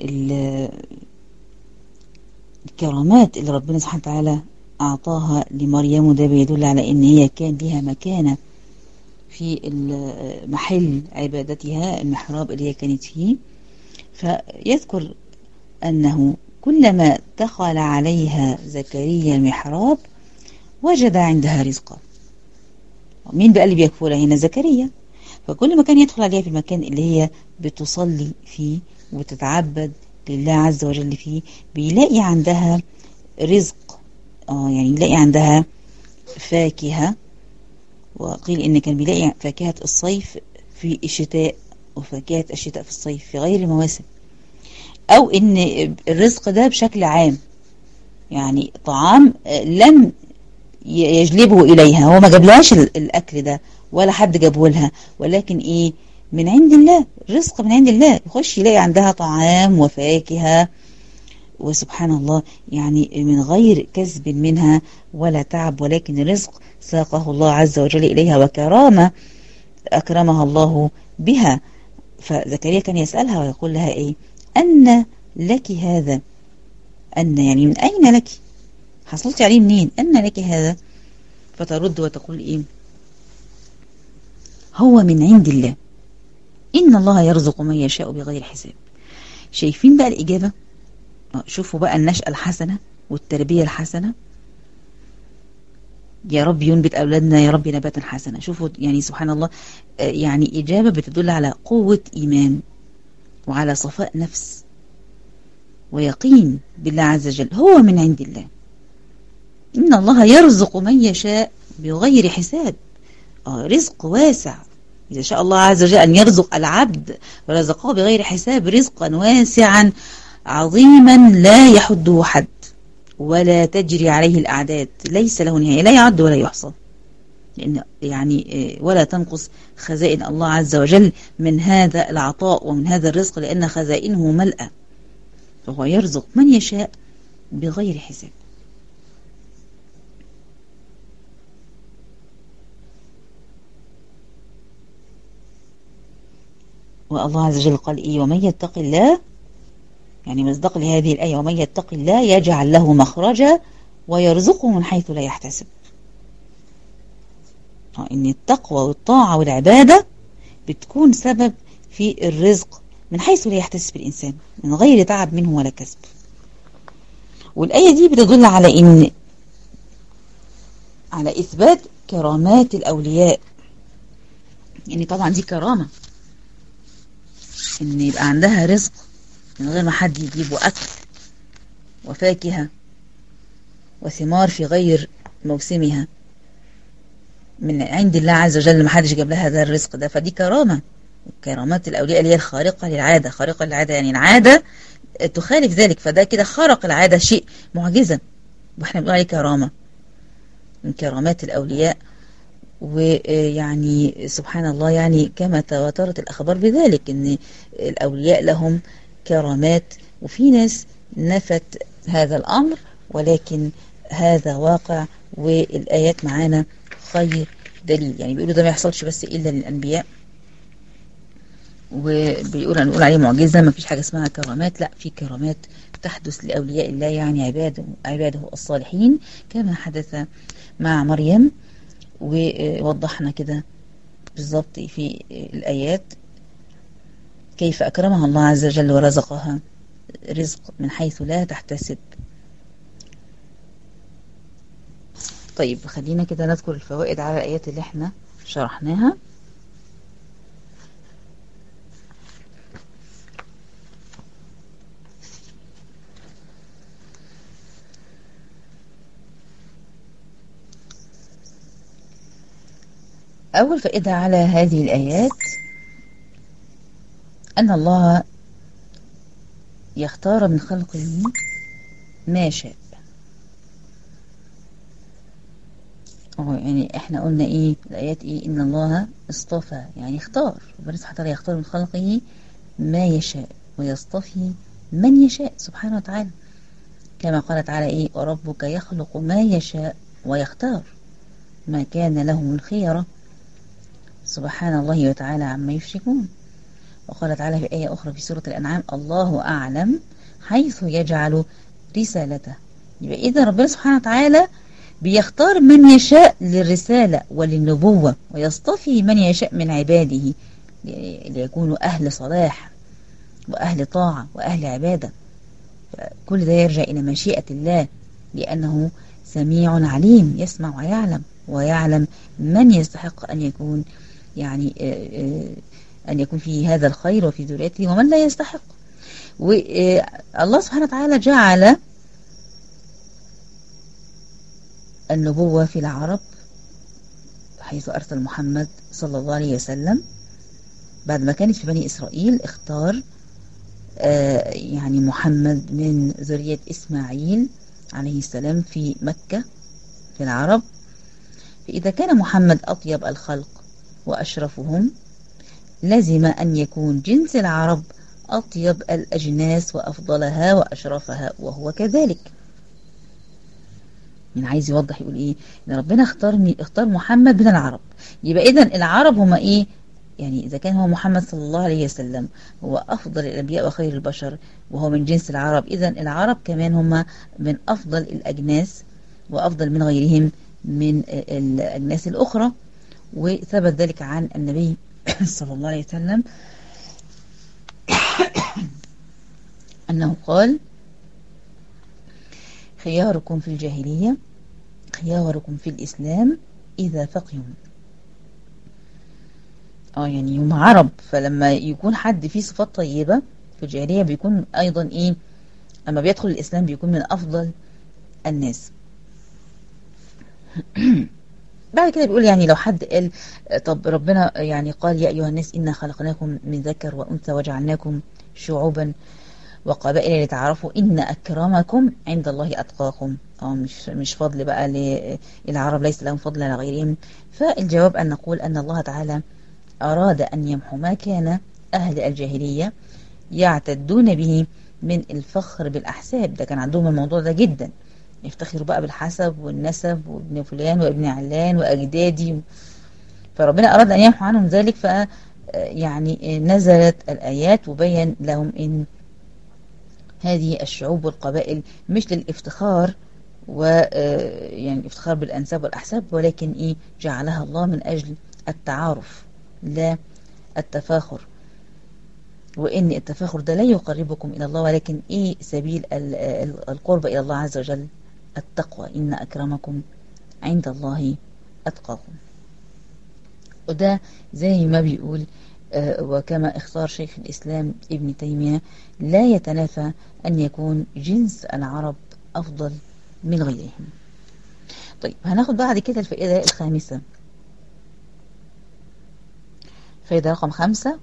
الكرامات اللي ربنا سبحانه وتعالى أعطاها لمريم، وده بيدل على ان هي كان لها مكانة في محل عبادتها، المحراب اللي هي كانت فيه. فيذكر أنه كلما دخل عليها زكريا المحراب وجد عندها رزقا. مين بقى اللي بيكفلها هنا؟ زكريا. فكل ما كان يدخل عليها في المكان اللي هي بتصلي فيه وتتعبد لله عز وجل فيه، بيلاقي عندها رزق، آه يعني يلاقي عندها فاكهة. وقيل إن كان بيلاقي فاكهة الصيف في الشتاء وفاكهة الشتاء في الصيف في غير المواسم، أو إن الرزق ده بشكل عام، يعني طعام لم يجلبه إليها، هو ما جابلهاش الأكل ده ولا حد جابه لها، ولكن إيه من عند الله، رزق من عند الله، يخش يلاقي عندها طعام وفاكهة، وسبحان الله يعني من غير كسب منها ولا تعب، ولكن رزق ساقه الله عز وجل إليها وكرامة أكرمها الله بها. فزكريا كان يسألها ويقول لها إيه؟ أن لك هذا؟ أن يعني من أين لك؟ حصلت عليه منين؟ أن لك هذا؟ فترد وتقول إيه؟ هو من عند الله، إن الله يرزق من يشاء بغير حساب. شايفين بقى الإجابة؟ شوفوا بقى النشأة الحسنة والتربية الحسنة. يا رب ينبت أولادنا يا رب نباتا حسنا. شوفوا يعني سبحان الله، يعني إجابة بتدل على قوة إيمان وعلى صفاء نفس ويقين بالله عز وجل. هو من عند الله، إن الله يرزق من يشاء بغير حساب. آه رزق واسع، إذا شاء الله عز وجل أن يرزق العبد ورزقه بغير حساب رزقا واسعا عظيما لا يحده حد ولا تجري عليه الأعداد، ليس له نهاية، لا يعد ولا يحصى، لأن يعني ولا تنقص خزائن الله عز وجل من هذا العطاء ومن هذا الرزق، لأن خزائنه ملأة، فهو يرزق من يشاء بغير حساب. والله عز وجل قال إيه؟ ومن يتق الله، يعني مصداق لهذه الآية، ومن يتق الله يجعل له مخرجا ويرزقه من حيث لا يحتسب. إن التقوى والطاعة والعبادة بتكون سبب في الرزق من حيث لا يحتسب الإنسان، من غير تعب منه ولا كسب. والآية دي بتدل على إن على إثبات كرامات الأولياء، يعني طبعا دي كرامة إن يبقى عندها رزق من غير ما حد يجيبه أكل وفاكهة وثمار في غير موسمها من عند الله عز وجل، ما حدش جاب لها ده الرزق ده، فدي كرامة. كرامات الأولياء اللي هي الخارقة للعادة، خارقة للعادة يعني العادة تخالف ذلك، فده كده خرق العادة، شيء معجزة واحنا بنقول عليه كرامة من كرامات الأولياء. ويعني سبحان الله، يعني كما تواترت الأخبار بذلك ان الأولياء لهم كرامات، وفي ناس نفت هذا الأمر، ولكن هذا واقع والآيات معانا خير دليل. يعني بيقولوا ده ما يحصلش بس إلا للأنبياء، وبيقول هنقول عليه معجزة، ما فيش حاجة اسمها كرامات، لا في كرامات تحدث لأولياء الله، يعني عباده, عباده الصالحين، كما حدث مع مريم. ووضحنا كده بالضبط في الآيات كيف أكرمها الله عز وجل ورزقها رزق من حيث لا تحتسب. طيب خلينا كده نذكر الفوائد على الآيات اللي احنا شرحناها. أول فائدة على هذه الآيات أن الله يختار من خلقه ما شاء. يعني احنا قلنا ايه الآيات، ايه ان الله اصطفى، يعني اختار، ربنا سبحانه وتعالى يختار من خلقه ما يشاء ويصطفي من يشاء سبحانه وتعالى، كما قال تعالى ايه وربك يخلق ما يشاء ويختار ما كان لهم الخيرة سبحان الله وتعالى عما يشركون. وقال تعالى في آية أخرى في سورة الأنعام الله أعلم حيث يجعل رسالته. يبقى إذا ربنا سبحانه وتعالى بيختار من يشاء للرسالة وللنبوة، ويصطفي من يشاء من عباده ليكونوا أهل صلاح وأهل طاعة وأهل عبادة. كل ده يرجع إلى مشيئة الله، لأنه سميع عليم، يسمع ويعلم، ويعلم من يستحق أن يكون يعني أن يكون في هذا الخير وفي ذريته ومن لا يستحق. والله سبحانه وتعالى جعل النبوة في العرب حيث أرسل محمد صلى الله عليه وسلم بعد ما كانت في بني إسرائيل، اختار يعني محمد من ذرية إسماعيل عليه السلام في مكة في العرب. فإذا كان محمد أطيب الخلق وأشرفهم، لازم أن يكون جنس العرب أطيب الأجناس وأفضلها وأشرفها، وهو كذلك. من عايز يوضح يقول إيه إن ربنا اختار اختار محمد من العرب، يبقى إذن العرب هم إيه يعني إذا كان هو محمد صلى الله عليه وسلم هو أفضل الأنبياء وخير البشر وهو من جنس العرب، إذن العرب كمان هم من أفضل الأجناس وأفضل من غيرهم من الأجناس الأخرى. وثبت ذلك عن النبي صلى الله عليه وسلم أنه قال خياركم في الجاهلية خياركم في الإسلام إذا فقهوا. اه يعني هم عرب، فلما يكون حد فيه صفات طيبة في الجاهلية بيكون أيضا إيه أما بيدخل الإسلام بيكون من أفضل الناس. بعد كده بيقول يعني لو حد قال طب ربنا يعني قال يا أيها الناس إنا خلقناكم من ذكر وأنثى وجعلناكم شعوبا وقبائل لتعرفوا إن أكرمكم عند الله أتقاكم. اه مش مش فضل بقى للعرب، ليس لهم فضل على غيرهم. فالجواب أن نقول أن الله تعالى أراد أن يمحو ما كان أهل الجاهلية يعتدون به من الفخر بالأحساب. ده كان عندهم الموضوع ده جدا، يفتخروا بقى بالحسب والنسب وابن فلان وابن علان وأجدادي. فربنا أراد أن يمحو عنهم ذلك، ف يعني نزلت الآيات وبين لهم إن هذه الشعوب والقبائل مش للافتخار ويعني الافتخار بالأنساب والأحساب، ولكن إيه جعلها الله من أجل التعارف لا التفاخر، وإن التفاخر ده لا يقربكم إلى الله، ولكن إيه سبيل القرب إلى الله عز وجل التقوى، إن أكرمكم عند الله أتقاكم. وده زي ما بيقول وكما اختار شيخ الإسلام ابن تيمية لا يتنافى أن يكون جنس العرب أفضل من غيرهم. طيب هناخد بعد كده الفائدة الخامسة، فائدة رقم خمسة،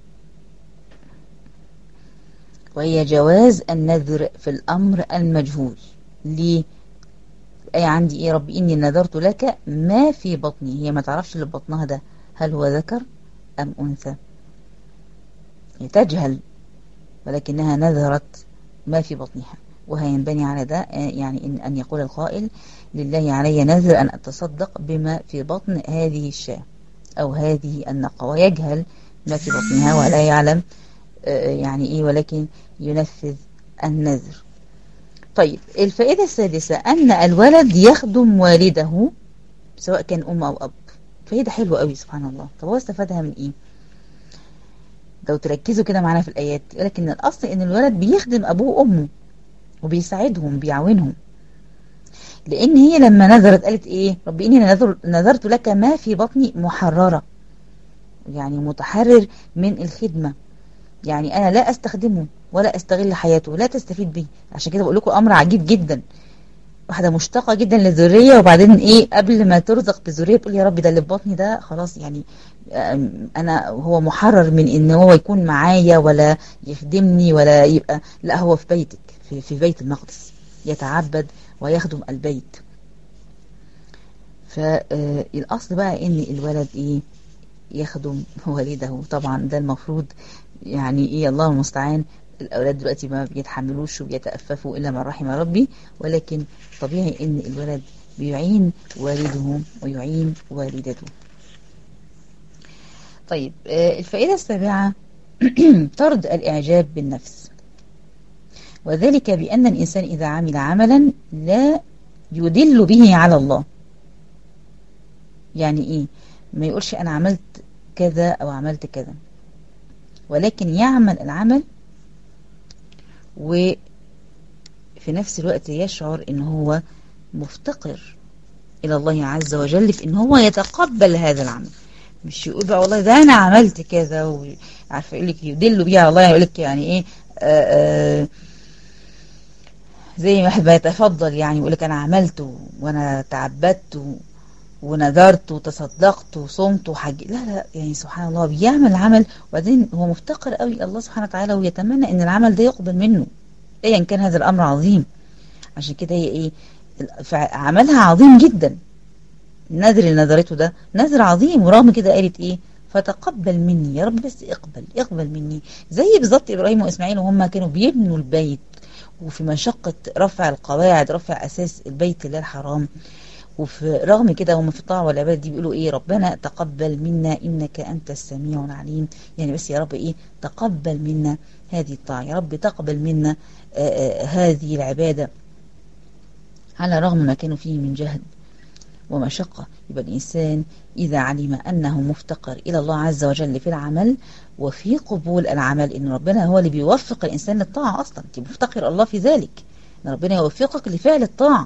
وهي جواز النذر في الأمر المجهول. ليه؟ الآية عندي إيه؟ رب إني نذرت لك ما في بطني، هي ما تعرفش اللي بطنها ده هل هو ذكر أم أنثى، هي تجهل، ولكنها نذرت ما في بطنها. وهينبني على ده يعني إن, أن يقول القائل لله علي نذر أن أتصدق بما في بطن هذه الشاة أو هذه الناقة، ويجهل ما في بطنها ولا يعلم يعني إيه، ولكن ينفذ النذر. طيب الفائدة السادسة أن الولد يخدم والده سواء كان أم أو أب. فائدة حلوة قوي سبحان الله. طب هو استفادها من إيه؟ لو تركزوا كده معانا في الآيات، لكن الأصل إن الولد بيخدم أبوه وأمه وبيساعدهم بيعاونهم، لأن هي لما نذرت قالت إيه؟ رب إني نذرت لك ما في بطني محررة، يعني متحرر من الخدمة، يعني أنا لا أستخدمه ولا أستغل حياته ولا تستفيد به. عشان كده بقول لكم أمر عجيب جدا، واحدة مشتاقة جدا للذرية وبعدين إيه قبل ما ترزق بالذرية تقول يا رب ده اللي في بطني ده خلاص، يعني أنا هو محرر من إن هو يكون معايا ولا يخدمني ولا يبقى، لا هو في بيتك في, في بيت المقدس يتعبد ويخدم البيت. فالأصل بقى إن الولد إيه يخدم والده. طبعا ده المفروض يعني إيه، الله المستعان، الأولاد دلوقتي ما بيتحملوش وبيتأففوا إلا من رحم ربي، ولكن طبيعي إن الولد بيعين والده ويعين والدته. طيب الفائدة السابعة طرد الإعجاب بالنفس، وذلك بأن الإنسان إذا عمل عملا لا يدل به على الله. يعني إيه؟ ما يقولش أنا عملت كذا أو عملت كذا، ولكن يعمل العمل وفي نفس الوقت يشعر إن هو مفتقر إلى الله عز وجل في إن هو يتقبل هذا العمل. مش يقول بقى والله ده أنا عملت كذا وعارفة يقول لك يدلوا بيه على الله، يقول لك يعني إيه آآ آآ زي ما واحد بيتفضل يعني يقول لك أنا عملت وأنا تعبدت ونذرت وتصدقت وصمت وحج. لا لا يعني سبحان الله بيعمل عمل وبعدين هو مفتقر قوي إلى الله سبحانه وتعالى ويتمنى إن العمل ده يقبل منه أيا يعني كان هذا الأمر عظيم. عشان كده هي إيه عملها عظيم جدا، النذر اللي نذرته ده نذر عظيم، ورغم كده قالت إيه فتقبل مني يا رب، بس اقبل اقبل مني. زي بالظبط إبراهيم وإسماعيل وهم كانوا بيبنوا البيت وفي مشقة رفع القواعد، رفع أساس البيت الله الحرام، وفي رغم كده هم في الطاعة والعبادة دي بيقولوا ايه ربنا تقبل منا انك انت السميع العليم. يعني بس يا رب ايه تقبل منا هذه الطاعة، يا رب تقبل منا آآ آآ هذه العبادة، على رغم ما كانوا فيه من جهد ومشقة. يبقى الإنسان إذا علم أنه مفتقر إلى الله عز وجل في العمل وفي قبول العمل، إن ربنا هو اللي بيوفق الإنسان للطاعة أصلا، انت مفتقر الله في ذلك إن ربنا يوفقك لفعل الطاعة،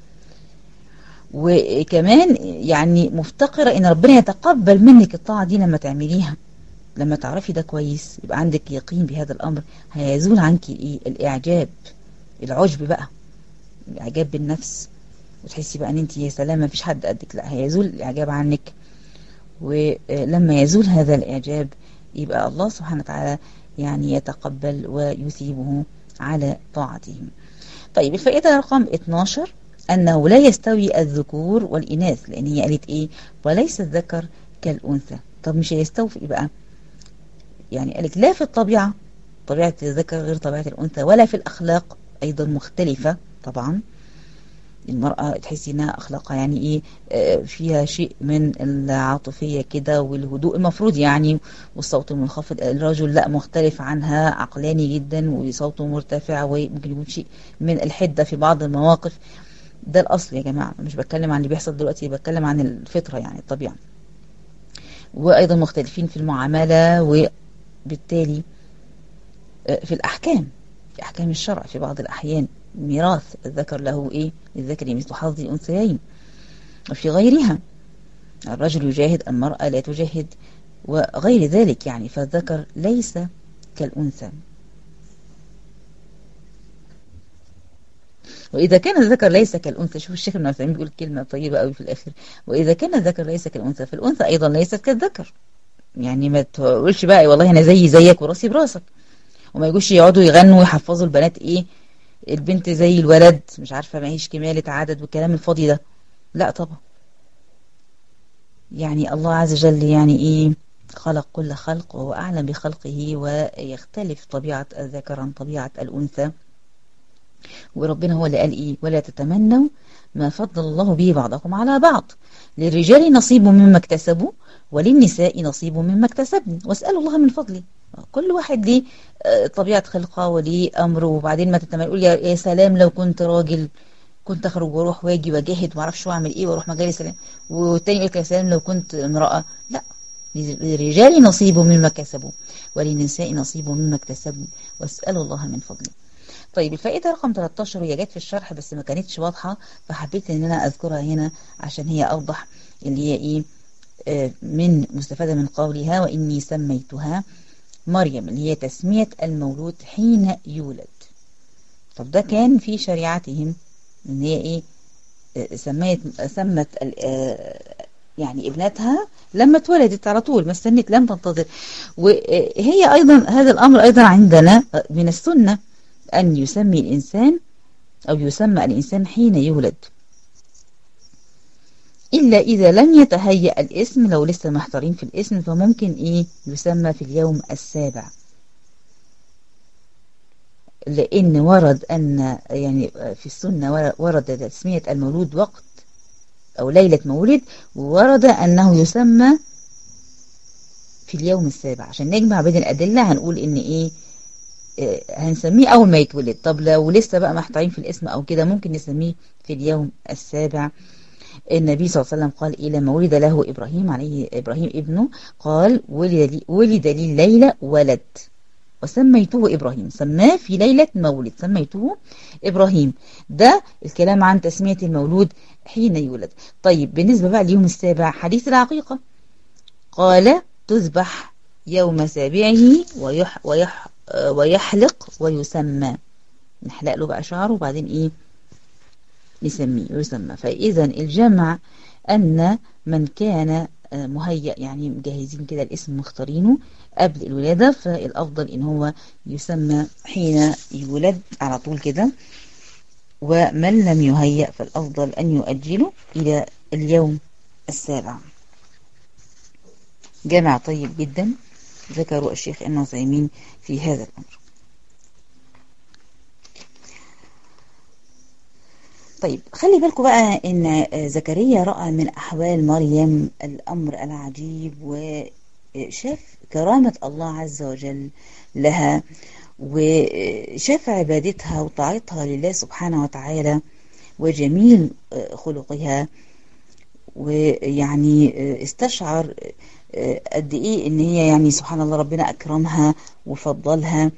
وكمان يعني مفتقرة ان ربنا يتقبل منك الطاعة دي لما تعمليها. لما تعرفي ده كويس يبقى عندك يقين بهذا الامر، هيزول عنك ايه الاعجاب، العجب بقى، الاعجاب بالنفس، وتحسي بقى ان انت يا سلام ما فيش حد قدك، لا هيزول الاعجاب عنك. ولما يزول هذا الاعجاب يبقى الله سبحانه وتعالى يعني يتقبل ويثيبه على طاعته. طيب الفائدة رقم اتناشر أنه لا يستوي الذكور والإناث، لأن هي قالت إيه وليس الذكر كالأنثى. طب مش هيستوفي بقى، يعني قالت لا في الطبيعة، طبيعة الذكر غير طبيعة الأنثى، ولا في الأخلاق أيضا مختلفة. طبعا المرأة تحسي إنها أخلاقها يعني إيه فيها شيء من العاطفية كده والهدوء المفروض يعني، والصوت المنخفض. الرجل لا مختلف عنها، عقلاني جدا وصوته مرتفع، وممكن يكون شيء من الحدة في بعض المواقف. ده الأصل يا جماعة، مش بتكلم عن اللي بيحصل دلوقتي، بتكلم عن الفطرة يعني الطبيعة. وأيضا مختلفين في المعاملة، وبالتالي في الأحكام، في أحكام الشرع في بعض الأحيان ميراث الذكر له إيه للذكر مثل حظ الأنثيين، وفي غيرها الرجل يجاهد المرأة لا تجاهد وغير ذلك يعني، فالذكر ليس كالأنثى. وإذا كان الذكر ليس كالأنثى، شوف الشيخ ابن عثيمين بيقول كلمة طيبة قوي في الآخر، وإذا كان الذكر ليس كالأنثى فالأنثى أيضا ليست كالذكر. يعني ما تقولش بقى والله أنا زي زيك وراسي براسك، وما يجوش يقعدوا يغنوا ويحفظوا البنات إيه البنت زي الولد، مش عارفة ما هيش كمالة عدد والكلام الفاضي ده، لا طبعا. يعني الله عز وجل يعني إيه خلق كل خلق وهو أعلم بخلقه، ويختلف طبيعة الذكر عن طبيعة الأنثى. وربنا هو اللي قال إيه ولا تتمنوا ما فضل الله به بعضكم على بعض، للرجال نصيب مما اكتسبوا وللنساء نصيب مما اكتسبن واسألوا الله من فضله. كل واحد ليه طبيعة خلقه وليه أمره. وبعدين ما تتمنى يقول يا سلام لو كنت راجل كنت أخرج واروح واجي واجاهد ومعرفش واعمل إيه واروح مجالي سلام، والتاني يقول يا سلام لو كنت امرأة. لا، للرجال نصيب مما كسبوا وللنساء نصيب مما اكتسبن واسألوا الله من فضله. طيب الفائدة رقم ثلاثة عشر هي جت في الشرح بس ما كانتش واضحة، فحبيت ان انا اذكرها هنا عشان هي اوضح، اللي هي ايه آه من مستفادة من قولها واني سميتها مريم، اللي هي تسمية المولود حين يولد. طب ده كان في شريعتهم ان هي ايه آه سميت سمت آه يعني ابنتها لما اتولدت على طول، ما استنت لم تنتظر. وهي ايضا هذا الامر ايضا عندنا من السنة أن يسمي الإنسان أو يسمى الإنسان حين يولد، إلا إذا لم يتهيأ الاسم. لو لسه محتارين في الاسم فممكن إيه يسمى في اليوم السابع، لأن ورد أن يعني في السنة ورد تسمية المولود وقت أو ليلة مولد، وورد أنه يسمى في اليوم السابع. عشان نجمع بين الأدلة هنقول إن إيه هنسميه أول ما يتولد. طب لو لسه بقى محتارين في الاسم أو كده ممكن نسميه في اليوم السابع. النبي صلى الله عليه وسلم قال إيه لما ولد له إبراهيم عليه إبراهيم ابنه، قال ولد لي, ولد لي الليلة ولد وسميته إبراهيم، سماه في ليلة مولد سميته إبراهيم. ده الكلام عن تسمية المولود حين يولد. طيب بالنسبة بقى ليوم السابع حديث العقيقة، قال تذبح يوم سابعه ويح ويح ويحلق ويسمى، نحلق له بقى شعره وبعدين ايه نسميه ويسمى. فاذا الجمع ان من كان مهيأ يعني مجهزين كده الاسم مختارينه قبل الولادة، فالافضل ان هو يسمى حين يولد على طول كده، ومن لم يهيأ فالافضل ان يؤجله الى اليوم السابع. جمع طيب جدا ذكروا الشيخ ابن عثيمين في هذا الأمر. طيب خلي بالكم بقى ان زكريا رأى من أحوال مريم الأمر العجيب، وشاف كرامة الله عز وجل لها، وشاف عبادتها وطاعتها لله سبحانه وتعالى وجميل خلقها، ويعني استشعر قد ايه ان هي يعني سبحان الله ربنا اكرمها وفضلها.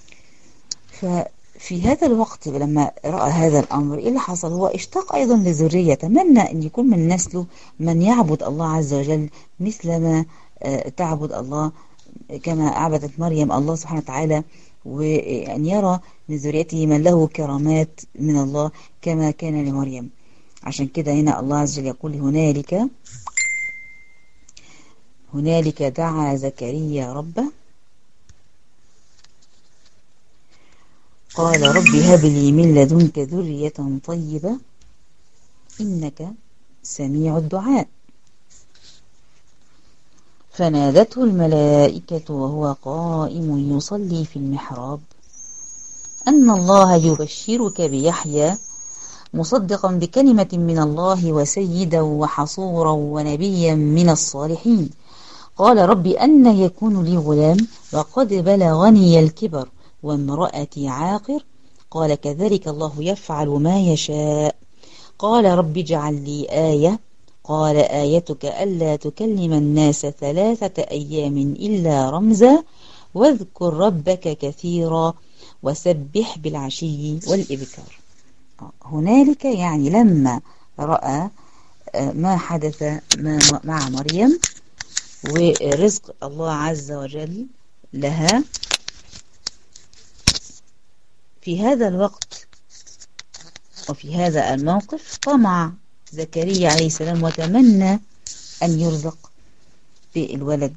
ففي هذا الوقت لما رأى هذا الامر ايه اللي حصل؟ هو اشتاق ايضا لذرية، تمنى ان يكون من نسله من يعبد الله عز وجل مثلما تعبد الله كما عبدت مريم الله سبحانه وتعالى، وان يرى من ذريته من له كرامات من الله كما كان لمريم. عشان كده هنا الله عز وجل يقول هنالك هنالك دعا زكريا ربه قال رب هب لي من لدنك ذرية طيبة إنك سميع الدعاء. فنادته الملائكة وهو قائم يصلي في المحراب أن الله يبشرك بيحيى مصدقا بكلمة من الله وسيدا وحصورا ونبيا من الصالحين. قال رب أن يكون لي غلام وقد بلغني الكبر وامرأتي عاقر. قال كذلك الله يفعل ما يشاء. قال رب اجعل لي آية. قال آيتك ألا تكلم الناس ثلاثة أيام إلا رمزا واذكر ربك كثيرا وسبح بالعشي والإبكار. هنالك يعني لما رأى ما حدث مع مريم ورزق الله عز وجل لها، في هذا الوقت وفي هذا الموقف طمع زكريا عليه السلام وتمنى أن يرزق بالولد،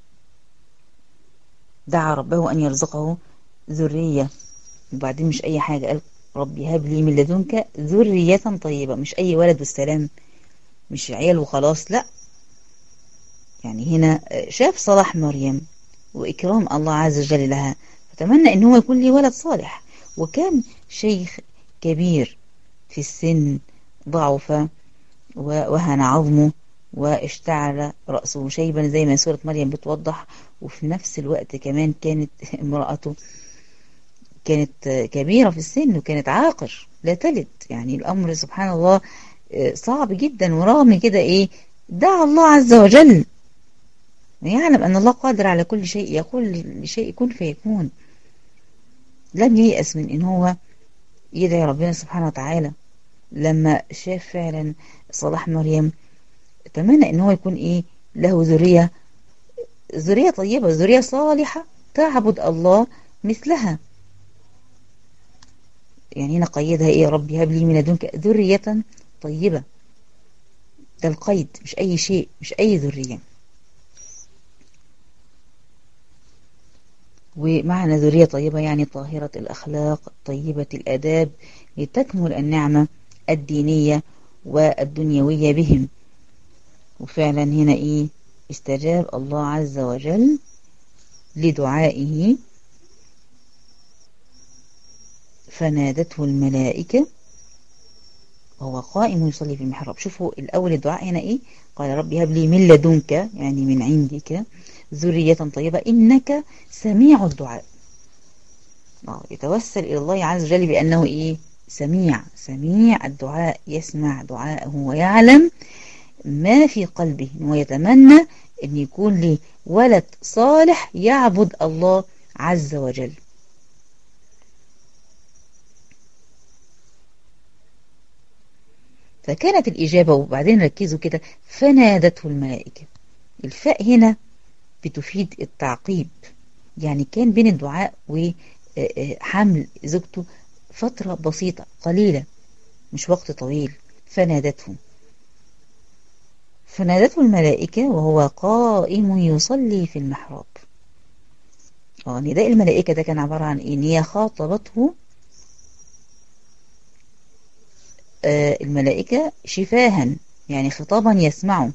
دعا ربه أن يرزقه ذرية، وبعدين مش أي حاجة، قال ربي هب لي من لدنك ذرية طيبة، مش أي ولد والسلام، مش عيال وخلاص، لا، يعني هنا شاف صلاح مريم وإكرام الله عز وجل لها، فتمنى إن هو يكون لي ولد صالح. وكان شيخ كبير في السن، ضعف ووهن عظمه واشتعل رأسه شيبا زي ما سورة مريم بتوضح، وفي نفس الوقت كمان كانت امرأته كانت كبيرة في السن وكانت عاقر لا تلد، يعني الأمر سبحان الله صعب جدا. ورغم كده إيه، دعا الله عز وجل ويعلم أن الله قادر على كل شيء، يقول لشيء يكون فيكون، لم ييأس من إن هو يدعي ربنا سبحانه وتعالى. لما شاف فعلا صلاح مريم تمنى إن هو يكون إيه له ذرية ذرية طيبة، ذرية صالحة تعبد الله مثلها. يعني هنا قيدها إيه، ربي هب لي من لدنك ذرية طيبة، ده القيد، مش أي شيء، مش أي ذرية. ومعنى ذرية طيبة يعني طاهرة الأخلاق طيبة الآداب، لتكمل النعمة الدينية والدنيوية بهم. وفعلا هنا إيه، استجاب الله عز وجل لدعائه، فنادته الملائكة وهو قائم يصلي في المحراب. شوفوا الأول الدعاء هنا إيه، قال ربي هب لي من لدنك يعني من عندك ذرية طيبة إنك سميع الدعاء. آه يتوسل إلى الله عز وجل بأنه إيه، سميع سميع الدعاء، يسمع دعاءه ويعلم ما في قلبه، ويتمنى أن يكون له ولد صالح يعبد الله عز وجل. فكانت الإجابة، وبعدين ركزوا كده، فنادته الملائكة. الفاء هنا بتفيد التعقيب، يعني كان بين الدعاء وحمل زوجته فترة بسيطة قليلة، مش وقت طويل. فنادته فنادته الملائكة وهو قائم يصلي في المحراب. اه نداء الملائكة ده كان عبارة عن إيه، إن هي خاطبته آه الملائكة شفاها، يعني خطابا يسمعه،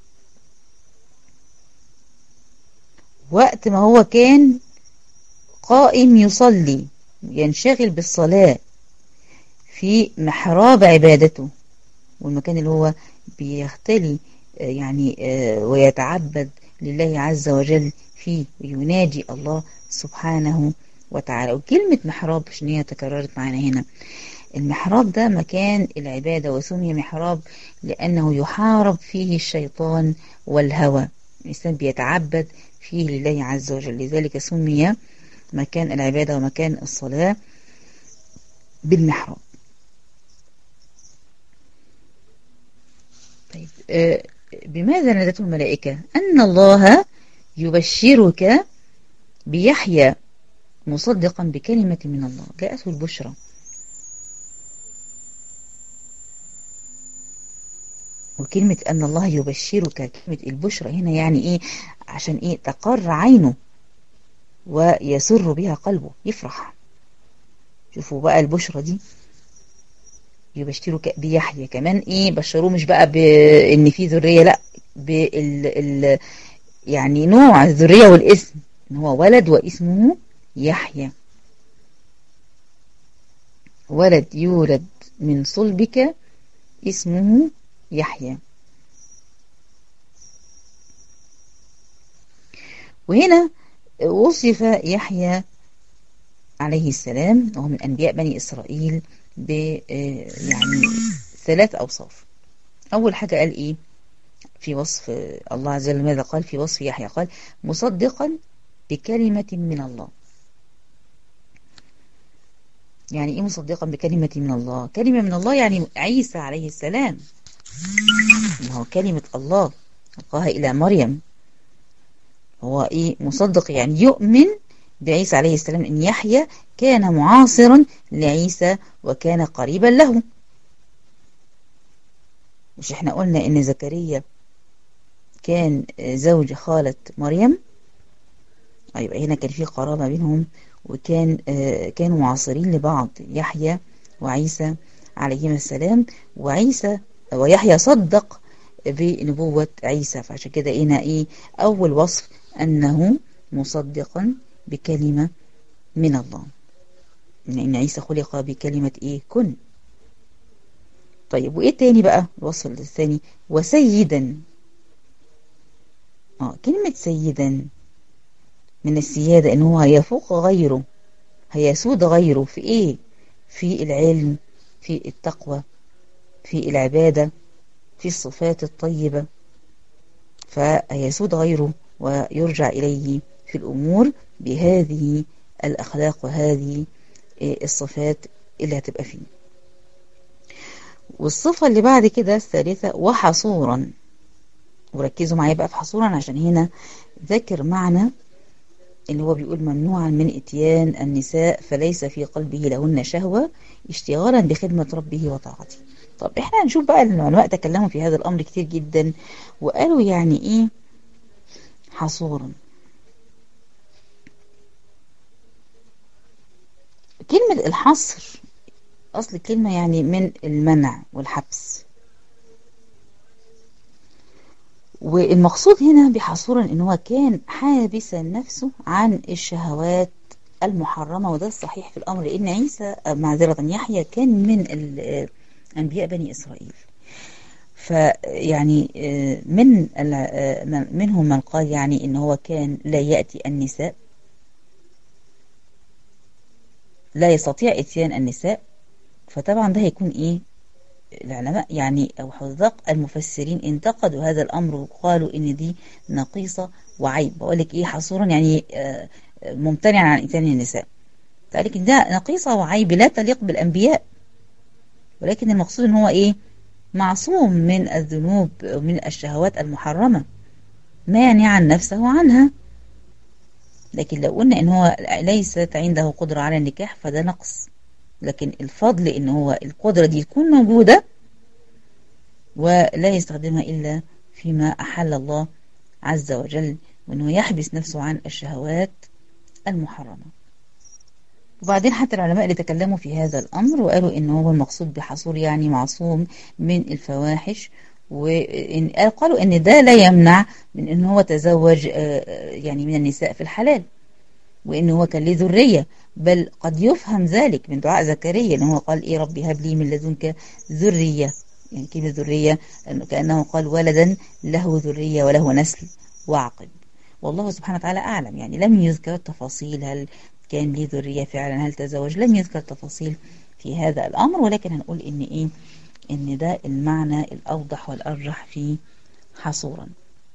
وقت ما هو كان قائم يصلي ينشغل بالصلاة في محراب عبادته، والمكان اللي هو بيختلي يعني ويتعبد لله عز وجل فيه ويناجي الله سبحانه وتعالى. وكلمة محراب عشان هي تكررت معنا هنا، المحراب ده مكان العبادة، وسمي محراب لأنه يحارب فيه الشيطان والهوى، الإنسان بيتعبد فيه لله عز وجل، لذلك سمي مكان العبادة ومكان الصلاة بالمحراب. طيب آه بماذا نادته الملائكة؟ أن الله يبشرك بيحيى مصدقا بكلمة من الله، جاءته البشرى. وكلمة أن الله يبشرك، كلمة البشرى هنا يعني إيه، عشان إيه، تقر عينه ويسر بها قلبه، يفرح. شوفوا بقى البشرى دي، يبشرك بيحيى، كمان إيه بشروه مش بقى بإن في ذرية، لا، بال ال يعني نوع الذرية والاسم، إن هو ولد واسمه يحيى، ولد يولد من صلبك اسمه يحيى. وهنا وصف يحيى عليه السلام وهو من أنبياء بني إسرائيل ب يعني ثلاث أوصاف. أول حاجة قال إيه في وصف الله عز وجل، ماذا قال في وصف يحيى؟ قال مصدقا بكلمة من الله. يعني إيه مصدقا بكلمة من الله؟ كلمة من الله يعني عيسى عليه السلام، هو كلمة الله ألقاها إلى مريم. هو إيه مصدق؟ يعني يؤمن بعيسى عليه السلام، إن يحيى كان معاصرا لعيسى وكان قريبا له، مش احنا قلنا ان زكريا كان زوج خالة مريم؟ يبقى هنا كان في قرابة بينهم، وكان كانوا معاصرين لبعض، يحيى وعيسى عليهما السلام. وعيسى ويحيى صدق بنبوة عيسى، فعشان كده هنا ايه اول وصف انه مصدقا بكلمة من الله، لان عيسى خلق بكلمة ايه كن. طيب وايه تاني بقى الوصف الثاني؟ وسيدا. اه كلمة سيدا من السيادة، ان هو هيفوق غيره، هيسود غيره في ايه؟ في العلم، في التقوى، في العبادة، في الصفات الطيبة، فيسود غيره ويرجع إليه في الأمور بهذه الأخلاق وهذه الصفات اللي هتبقى فيه. والصفة اللي بعد كده الثالثة وحصورا. وركزوا معايا بقى في حصورا، عشان هنا ذكر معنى اللي هو بيقول ممنوعا من اتيان النساء فليس في قلبه لهن شهوة اشتغالا بخدمة ربه وطاعته. طب احنا هنشوف بقى العلماء تكلموا في هذا الأمر كتير جدا، وقالوا يعني ايه حصورا. كلمة الحصر أصل الكلمة يعني من المنع والحبس، والمقصود هنا بحصورا ان هو كان حابسا نفسه عن الشهوات المحرمة. وده الصحيح في الأمر، لأن عيسى معذرة يحيى كان من أنبياء بني إسرائيل. فيعني من منهم من قال يعني ان هو كان لا يأتي النساء، لا يستطيع اتيان النساء. فطبعا ده هيكون ايه؟ العلماء يعني او حذاق المفسرين انتقدوا هذا الامر وقالوا ان دي نقيصة وعيب. بقول لك ايه حصورا يعني ممتنعا عن اتيان النساء، فقالك ده نقيصة وعيب لا تليق بالانبياء. ولكن المقصود ان هو ايه؟ معصوم من الذنوب ومن الشهوات المحرمة، مانعا نفسه عنها. لكن لو قلنا ان هو ليست عنده قدرة على النكاح فده نقص، لكن الفضل ان هو القدرة دي تكون موجودة ولا يستخدمها إلا فيما أحل الله عز وجل، وأنه يحبس نفسه عن الشهوات المحرمة. وبعدين حتى العلماء اللي تكلموا في هذا الأمر وقالوا إنه هو المقصود بحصور يعني معصوم من الفواحش، وقالوا إن ده لا يمنع من إن هو تزوج يعني من النساء في الحلال، وإن هو كان له ذرية. بل قد يفهم ذلك من دعاء زكريا إن هو قال إيه ربي هب لي من لدنك ذرية، يعني كلمة ذرية كأنه قال ولدا له ذرية وله نسل وعقب. والله سبحانه وتعالى أعلم، يعني لم يذكر التفاصيل هل كان لي ذرية فعلا، هل تزوج، لم يذكر تفاصيل في هذا الأمر. ولكن هنقول إن إيه إن ده المعنى الأوضح والأرجح في حصورا.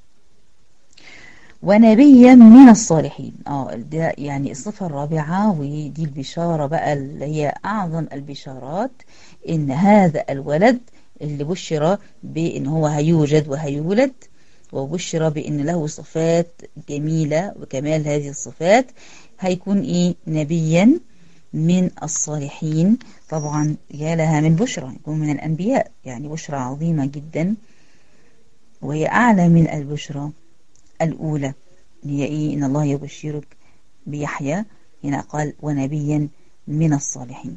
ونبيا من الصالحين. اه ده يعني الصفة الرابعة، ودي البشارة بقى اللي هي أعظم البشارات، إن هذا الولد اللي بشر بأن هو هيوجد وهيولد، وبشر بأن له صفات جميلة وكمال هذه الصفات، هيكون إيه نبيا من الصالحين. طبعا يا لها من بشرى، يكون من الأنبياء، يعني بشرى عظيمة جدا، وهي أعلى من البشرى الأولى هي إيه إن الله يبشرك بيحيى. هنا قال ونبيا من الصالحين.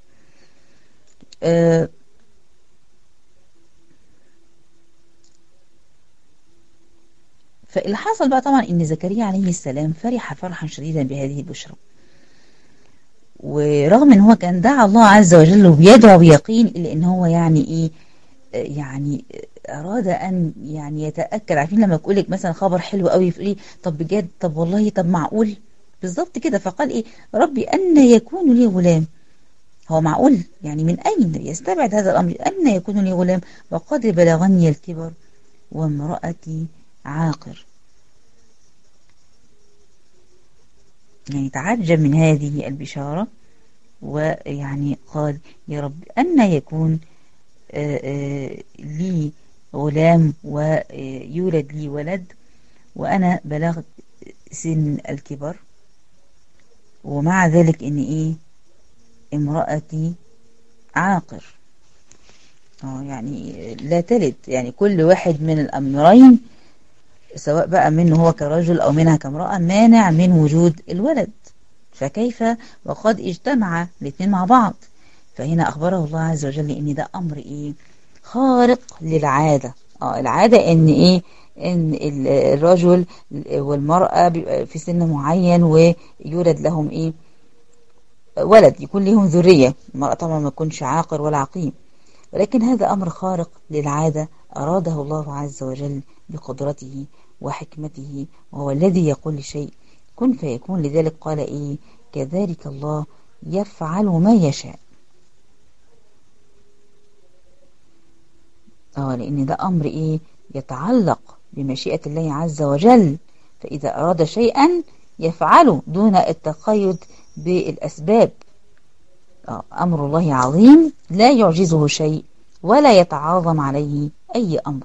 أه فاللي حصل بقى طبعا إن زكريا عليه السلام فرح فرحا شديدا بهذه البشرى، ورغم إن هو كان دعا الله عز وجل وبيدعو بيقين، إلا إن هو يعني إيه يعني أراد أن يعني يتأكد. عارفين لما يقول لك مثلا خبر حلو قوي تقولي طب بجد، طب والله، طب معقول، بالظبط كده. فقال إيه ربي أن يكون لي غلام. هو معقول يعني من أين يستبعد هذا الأمر؟ أن يكون لي غلام وقد بلغني الكبر وامرأتي عاقر. يعني تعجب من هذه البشارة، ويعني قال يا رب أن يكون لي غلام ويولد لي ولد وأنا بلغت سن الكبر، ومع ذلك إن إيه امرأتي عاقر. اه يعني لا تلد، يعني كل واحد من الأمرين سواء بقى منه هو كرجل أو منها كامرأة مانع من وجود الولد، فكيف وقد اجتمع الاثنين مع بعض. فهنا أخبره الله عز وجل إن ده أمر إيه خارق للعادة. اه العادة إن إيه إن الرجل والمرأة بيبقى في سن معين ويولد لهم إيه ولد، يكون لهم ذرية. المرأة طبعا ما يكونش عاقر ولا عقيم، ولكن هذا أمر خارق للعادة أراده الله عز وجل بقدرته وحكمته، وهو الذي يقول لشيء كن فيكون. لذلك قال إيه كذلك الله يفعل ما يشاء. اه لأن ده أمر إيه يتعلق بمشيئة الله عز وجل، فإذا أراد شيئا يفعله دون التقيد بالأسباب. آه أمر الله عظيم لا يعجزه شيء ولا يتعاظم عليه أي أمر.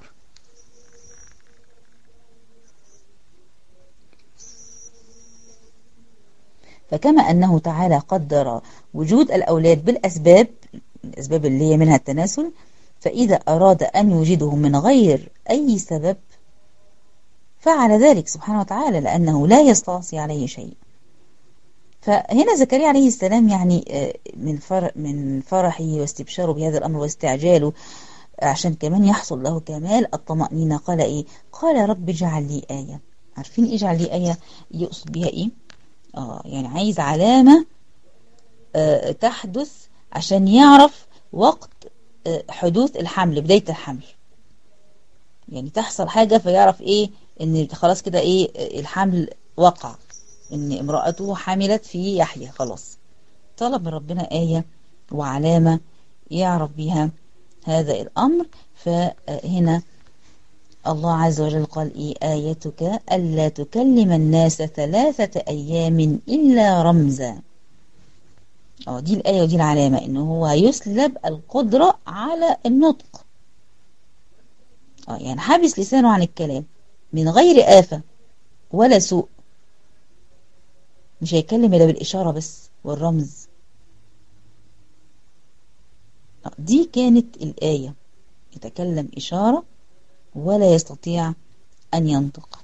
فكما أنه تعالى قدر وجود الأولاد بالأسباب، الأسباب اللي هي منها التناسل، فإذا أراد أن يوجده من غير أي سبب فعل ذلك سبحانه وتعالى، لأنه لا يستعصي عليه شيء. فهنا زكريا عليه السلام يعني من فرح من فرحه واستبشاره بهذا الأمر واستعجاله عشان كمان يحصل له كمال الطمأنينة قال إيه قال رب اجعل لي آية. عارفين اجعل لي آية يقصد بها إيه؟ آه يعني عايز علامة آه تحدث عشان يعرف وقت آه حدوث الحمل، بداية الحمل، يعني تحصل حاجة فيعرف إيه إن خلاص كده إيه الحمل وقع، إن امرأته حملت في يحيى. خلاص طلب من ربنا آية وعلامة يعرف بها هذا الأمر. فهنا الله عز وجل قال إيه آيتك ألا تكلم الناس ثلاثة أيام إلا رمزا. اه دي الآية ودي العلامة إنه هو يسلب القدرة على النطق. اه يعني حابس لسانه عن الكلام من غير آفة ولا سوء، مش هيتكلم إلا بالإشارة بس والرمز. اه دي كانت الآية، يتكلم إشارة ولا يستطيع أن ينطق.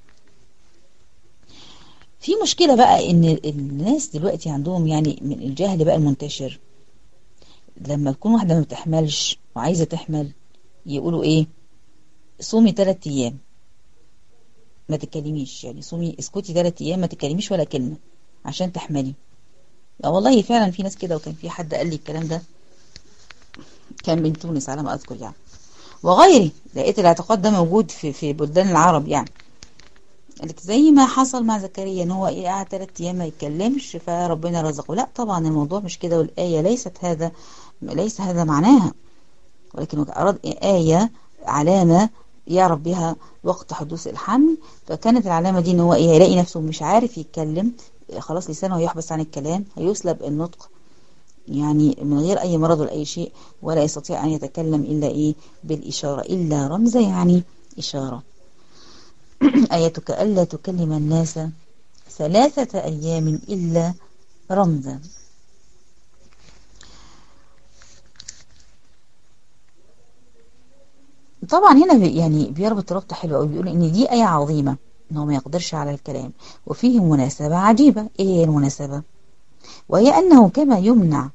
في مشكلة بقى إن الناس دلوقتي عندهم يعني من الجهل بقى المنتشر، لما تكون واحدة ما بتحملش وعايزة تحمل يقولوا إيه صومي ثلاث أيام ما تتكلميش، يعني صومي اسكتي ثلاث أيام ما تتكلميش ولا كلمة عشان تحملي. اه والله فعلا في ناس كده، وكان في حد قال لي الكلام ده كان من تونس على ما أذكر يعني، وغيري لقيت الاعتقاد ده موجود في في بلدان العرب يعني. قالك زي ما حصل مع زكريا ان هو ايه قعد ثلاث ايام ما يتكلمش فربنا رزقه. لا طبعا الموضوع مش كده، والآية ليست هذا ليس هذا معناها، ولكن أراد آية علامة يعرف بها وقت حدوث الحمل. فكانت العلامة دي ان هو ايه هيلاقي نفسه مش عارف يتكلم، خلاص لسانه هيحبس عن الكلام، هيسلب النطق يعني من غير أي مرض ولا أي شيء، ولا يستطيع أن يتكلم إلا إيه بالإشارة، إلا رمزة يعني إشارة. آيتك ألا تكلم الناس ثلاثة أيام إلا رمزا. طبعا هنا يعني بيربط ربط حلو قوي، بيقول إن دي آية عظيمة إن هو ما يقدرش على الكلام، وفيه مناسبة عجيبة. إيه هي المناسبة؟ وهي أنه كما يمنع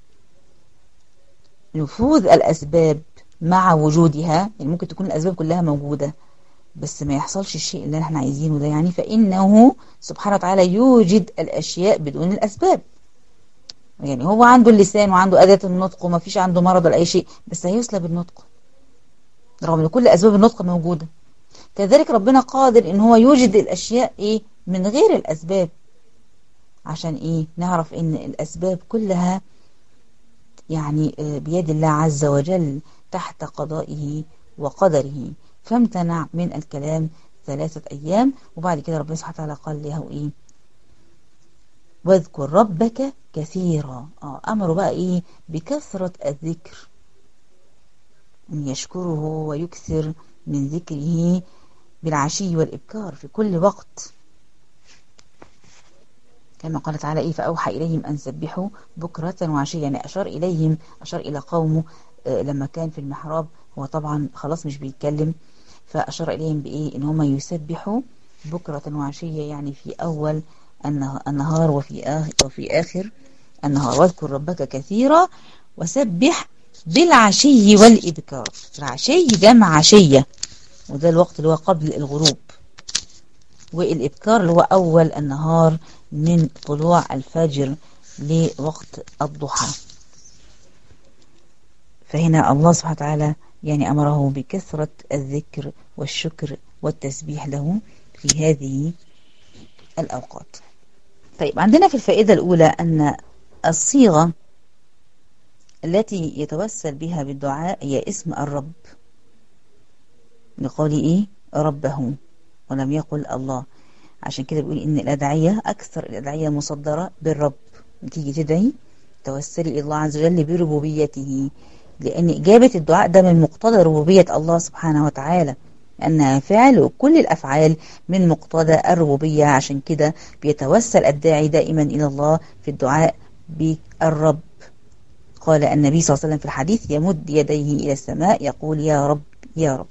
نفوذ الأسباب مع وجودها، يعني ممكن تكون الأسباب كلها موجودة بس ما يحصلش الشيء اللي احنا عايزينه ده يعني، فإنه سبحانه وتعالى يوجد الأشياء بدون الأسباب. يعني هو عنده اللسان وعنده أداة النطق وما فيش عنده مرض ولا أي شيء، بس هيسلب النطق رغم ان كل أسباب النطق موجودة. كذلك ربنا قادر ان هو يوجد الأشياء ايه من غير الأسباب، عشان ايه نعرف ان الأسباب كلها يعني بيد الله عز وجل تحت قضائه وقدره. فامتنع من الكلام ثلاثة أيام، وبعد كده ربنا سبحانه وتعالى قال له إيه واذكر ربك كثيرا. آه أمره بقى إيه بكثرة الذكر، أن يشكره ويكثر من ذكره بالعشي والإبكار في كل وقت، كما قال تعالى إيه فأوحى إليهم أن سبحوا بكرة وعشيا. يعني أشار إليهم أشار إلى قومه لما كان في المحراب هو طبعا خلاص مش بيتكلم، فأشار إليهم بإيه؟ إن هم يسبحوا بكرة وعشية، يعني في أول النهار وفي آخر, وفي آخر النهار. واذكر ربك كثيرا وسبح بالعشي والإبكار. العشي جمع عشية، وده الوقت اللي هو قبل الغروب، والإبكار اللي هو أول النهار من طلوع الفجر لوقت الضحى. فهنا الله سبحانه وتعالى يعني أمره بكثرة الذكر والشكر والتسبيح له في هذه الأوقات. طيب، عندنا في الفائدة الأولى أن الصيغة التي يتوسل بها بالدعاء هي اسم الرب، لقول إيه؟ ربه، ولم يقل الله. عشان كده بيقول إن الأدعية أكثر الأدعية مصدرة بالرب. تيجي تدعي توسلي إلى الله عز وجل بربوبيته، لأن إجابة الدعاء ده من مقتضى ربوبية الله سبحانه وتعالى، أنها فعل، وكل الأفعال من مقتضى الربوبية. عشان كده بيتوسل الداعي دائما إلى الله في الدعاء بالرب. قال النبي صلى الله عليه وسلم في الحديث: يمد يديه إلى السماء يقول يا رب يا رب.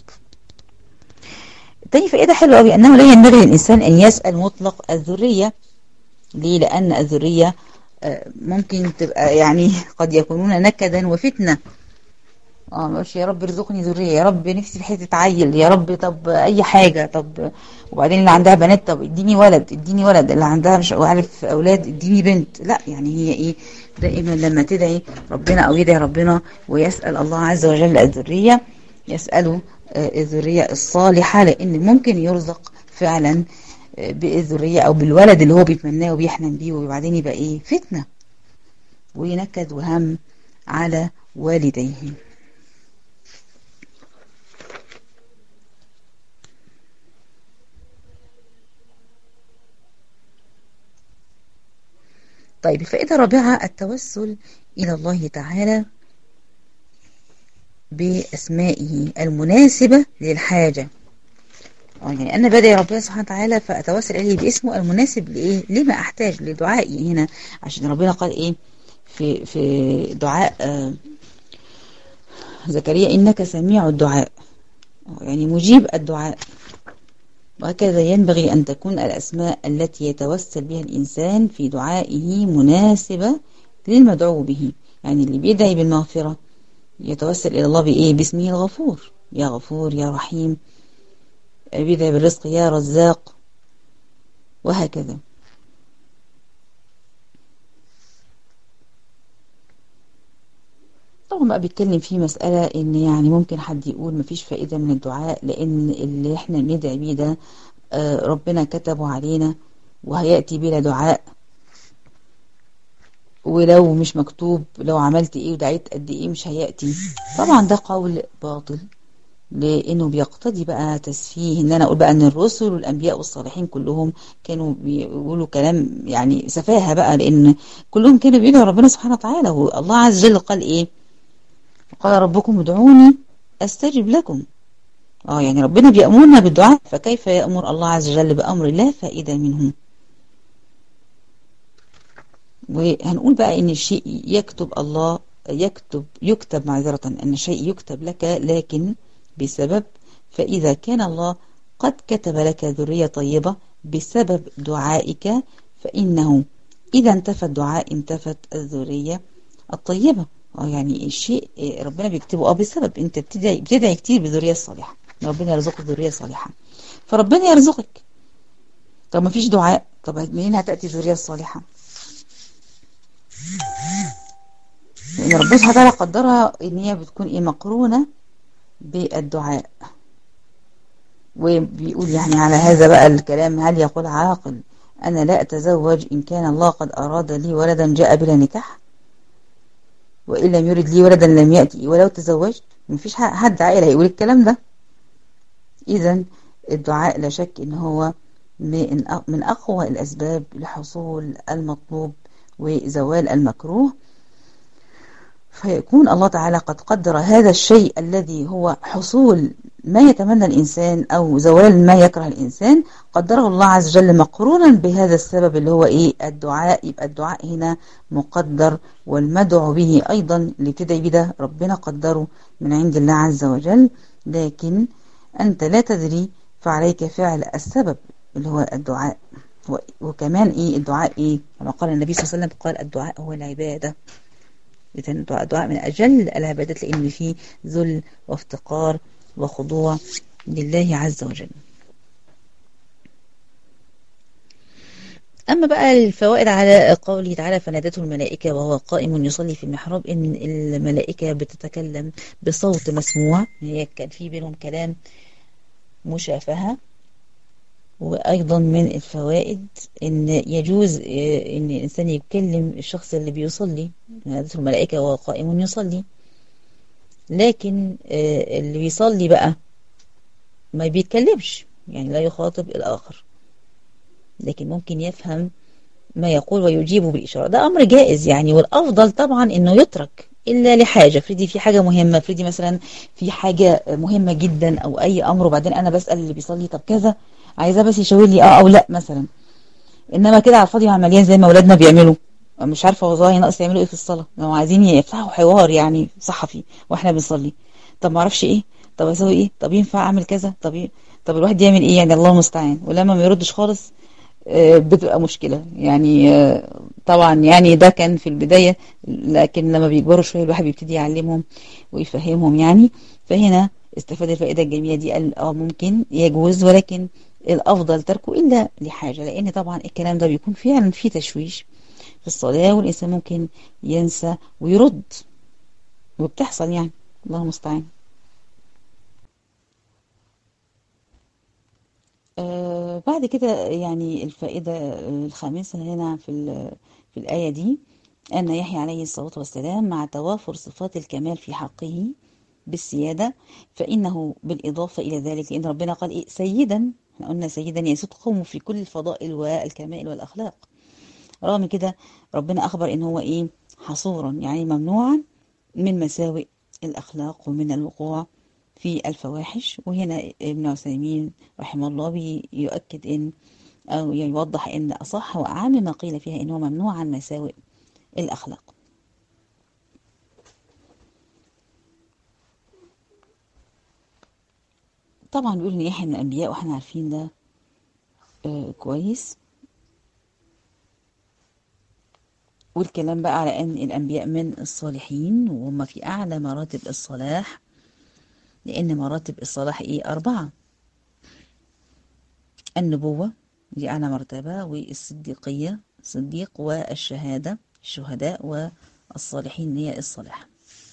تاني فائدة حلوة قوي، أنه لا ينبغي للإنسان أن يسأل مطلق الذرية. ليه؟ لأن الذرية ممكن تبقى يعني قد يكونون نكدا وفتنة. اه مش يا رب ارزقني ذريه، يا رب نفسي في حته عيل، يا رب طب اي حاجه، طب وبعدين اللي عندها بنات طب اديني ولد اديني ولد، اللي عندها مش عارف اولاد اديني بنت. لا، يعني هي ايه؟ دائما لما تدعي ربنا او يدعي ربنا ويسال الله عز وجل الذريه، يساله الذريه الصالحه، لان ممكن يرزق فعلا بالذريه او بالولد اللي هو بيتمناه وبيحلم بيه، وبعدين يبقى ايه؟ فتنه وينكد وهم على والديه. طيب، الفائدة الرابعة التوسل إلى الله تعالى بأسمائه المناسبة للحاجة. يعني أنا بدعي ربنا سبحانه وتعالى فأتوسل إليه باسمه المناسب لإيه؟ لما أحتاج لدعائي هنا. عشان ربنا قال إيه في في دعاء آه زكريا: إنك سميع الدعاء، يعني مجيب الدعاء. وهكذا ينبغي أن تكون الأسماء التي يتوسل بها الإنسان في دعائه مناسبة للمدعو به. يعني اللي بيدعي بالمغفرة يتوسل إلى الله بإيه؟ باسمه الغفور، يا غفور يا رحيم. بيدعي بالرزق يا رزاق، وهكذا. طبعا بقى بيتكلم في مسألة إن يعني ممكن حد يقول مفيش فائدة من الدعاء، لأن اللي احنا بندعي بيه ده ربنا كتبه علينا وهيأتي بلا دعاء، ولو مش مكتوب لو عملت ايه ودعيت قد ايه مش هيأتي. طبعا ده قول باطل، لانه بيقتضي بقى تسفيه ان انا اقول بقى ان الرسل والانبياء والصالحين كلهم كانوا بيقولوا كلام يعني سفاهة بقى، لان كلهم كانوا بيدعوا ربنا سبحانه وتعالى. والله عز وجل قال ايه؟ قال ربكم ادعوني استجب لكم. اه يعني ربنا بيأمرنا بالدعاء، فكيف يأمر الله عز وجل بأمر لا فائدة منه؟ وهنقول بقى ان الشيء يكتب الله يكتب يكتب معذرة ان الشيء يكتب لك لكن بسبب. فإذا كان الله قد كتب لك ذرية طيبة بسبب دعائك، فإنه إذا انتفى الدعاء انتفت الذرية الطيبة. اه يعني الشيء ربنا بيكتبه اه بسبب انت بتدعي بتدعي كتير بذرية صالحة، ربنا يرزقك ذرية صالحة، فربنا يرزقك. طب ما فيش دعاء، طب منين هتأتي الذرية الصالحة؟ لأن ربنا سبحانه وتعالى قدرها إن هي بتكون إيه؟ مقرونة بالدعاء. وبيقول يعني على هذا بقى الكلام: هل يقول عاقل أنا لا أتزوج إن كان الله قد أراد لي ولدا جاء بلا نكاح، وإن لم يرد لي ولدا لم يأتي ولو تزوجت؟ مفيش حد عاقل هيقول الكلام ده. إذن الدعاء لا شك إن هو من أقوى الأسباب لحصول المطلوب وزوال المكروه. فيكون الله تعالى قد قدر هذا الشيء الذي هو حصول ما يتمنى الإنسان أو زوال ما يكره الإنسان، قدره الله عز وجل مقرونا بهذا السبب اللي هو إيه؟ الدعاء. يبقى الدعاء هنا مقدر، والمدعو به أيضا اللي ابتدى بده ربنا قدره من عند الله عز وجل، لكن أنت لا تدري، فعليك فعل السبب اللي هو الدعاء. وكمان إيه الدعاء؟ إيه كما قال النبي صلى الله عليه وسلم، قال الدعاء هو العبادة. إذن الدعاء من أجل العبادات، لأن فيه ذل وافتقار وخضوع لله عز وجل. أما بقى الفوائد على قوله تعالى فنادته الملائكة وهو قائم يصلي في المحراب، إن الملائكة بتتكلم بصوت مسموع، هي كان في بينهم كلام مشافهة. وأيضا من الفوائد إن يجوز إن الإنسان يتكلم الشخص اللي بيصلي، نادته الملائكة وهو قائم يصلي، لكن اللي بيصلي بقى ما بيتكلمش، يعني لا يخاطب الآخر، لكن ممكن يفهم ما يقول ويجيب بالإشارة. ده أمر جائز يعني، والأفضل طبعا إنه يترك إلا لحاجة. فريدي في حاجة مهمة، فريدي مثلا في حاجة مهمة جدا أو أي أمر، وبعدين أنا بسأل اللي بيصلي طب كذا، عايزاه بس يشاور لي اه او لا مثلا. انما كده على الفاضي وعمليان زي ما اولادنا بيعملوا، مش عارفه والله ناقص يعملوا ايه في الصلاه، لو عايزين يفتحوا حوار يعني صحفي واحنا بنصلي، طب ما اعرفش ايه، طب اسوي ايه، طب ينفع اعمل كذا، طب إيه؟ طب الواحد يعمل ايه يعني، الله المستعان. ولما ما يردش خالص آه بتبقى مشكله يعني. آه طبعا يعني ده كان في البدايه، لكن لما بيكبروا شويه الواحد بيبتدي يعلمهم ويفهمهم يعني. فهنا استفاد الفائده الجميله دي، قال اه ممكن يجوز، ولكن الأفضل تركه إلا لحاجة، لأن طبعا الكلام ده بيكون فعلا فيه تشويش في الصلاة، والإنسان ممكن ينسى ويرد، وبتحصل يعني، الله المستعان. آه بعد كده يعني الفائدة الخامسة هنا في في الآية دي، أن يحيى عليه الصلاة والسلام مع توافر صفات الكمال في حقه بالسيادة، فإنه بالإضافة إلى ذلك، لأن ربنا قال إيه سيدا، احنا قلنا سيدا يسود قومه في كل الفضائل والكمال والأخلاق. رغم كده ربنا أخبر إن هو إيه حصورا، يعني ممنوعا من مساوئ الأخلاق ومن الوقوع في الفواحش. وهنا ابن عثيمين رحمه الله بيؤكد إن أو يوضح إن أصح وأعم ما قيل فيها إنه ممنوع عن مساوئ الأخلاق. طبعا بيقول إن يحيى من الأنبياء، وإحنا عارفين ده آه كويس. والكلام بقى على أن الأنبياء من الصالحين، وهم في أعلى مراتب الصلاح، لأن مراتب الصلاح إيه أربعة: النبوة دي أعلى مرتبة، والصديقية صديق، والشهادة الشهداء، والصالحين هي الصالح.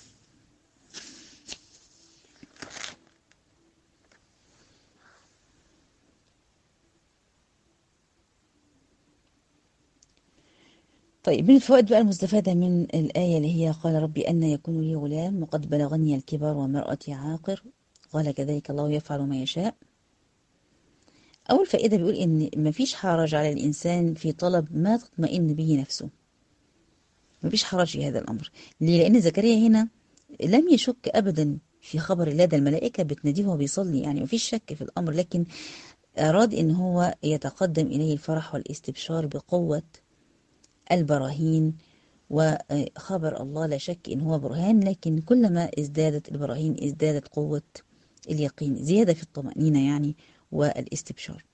طيب من الفوائد بقى المستفادة من الآية اللي هي قال ربي أن يكون لي غلام وقد بلغني الكبر وامرأتي عاقر، قال كذلك الله يفعل ما يشاء. أول فائدة بيقول إن مفيش حرج على الإنسان في طلب ما تطمئن به نفسه، مفيش حرج في هذا الأمر. ليه؟ لأن زكريا هنا لم يشك أبدا في خبر الله، ده الملائكة بتناديه وهو بيصلي، يعني مفيش شك في الأمر، لكن أراد إن هو يتقدم إليه الفرح والاستبشار بقوة البراهين. وخبر الله لا شك إن هو برهان، لكن كلما ازدادت البراهين ازدادت قوة اليقين، زيادة في الطمأنينة يعني والاستبشار.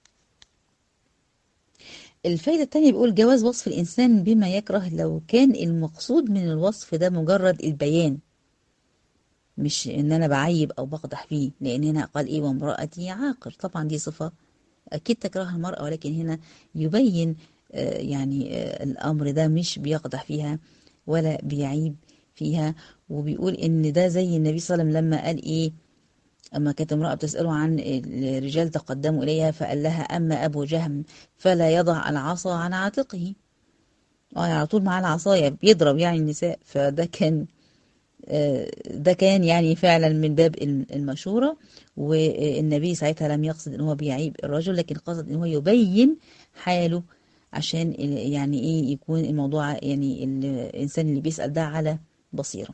الفايدة الثانية بيقول جواز وصف الإنسان بما يكره لو كان المقصود من الوصف ده مجرد البيان، مش إن أنا بعيب أو بقدح فيه، لأن هنا قال إيه وامرأتي عاقر، طبعا دي صفة أكيد تكرهها المرأة، ولكن هنا يبين يعني الأمر ده مش بيقدح فيها ولا بيعيب فيها. وبيقول إن ده زي النبي صلى الله عليه وسلم لما قال إيه، أما كانت امرأة بتسأله عن الرجال تقدموا إليها فقال لها أما أبو جهم فلا يضع العصا عن عاتقه، اه على طول معاه العصاية بيضرب يعني النساء. فده كان ده كان يعني فعلا من باب المشورة، والنبي ساعتها لم يقصد ان هو بيعيب الرجل، لكن قصد ان هو يبين حاله، عشان يعني ايه يكون الموضوع يعني الانسان اللي بيسأل ده على بصيرا.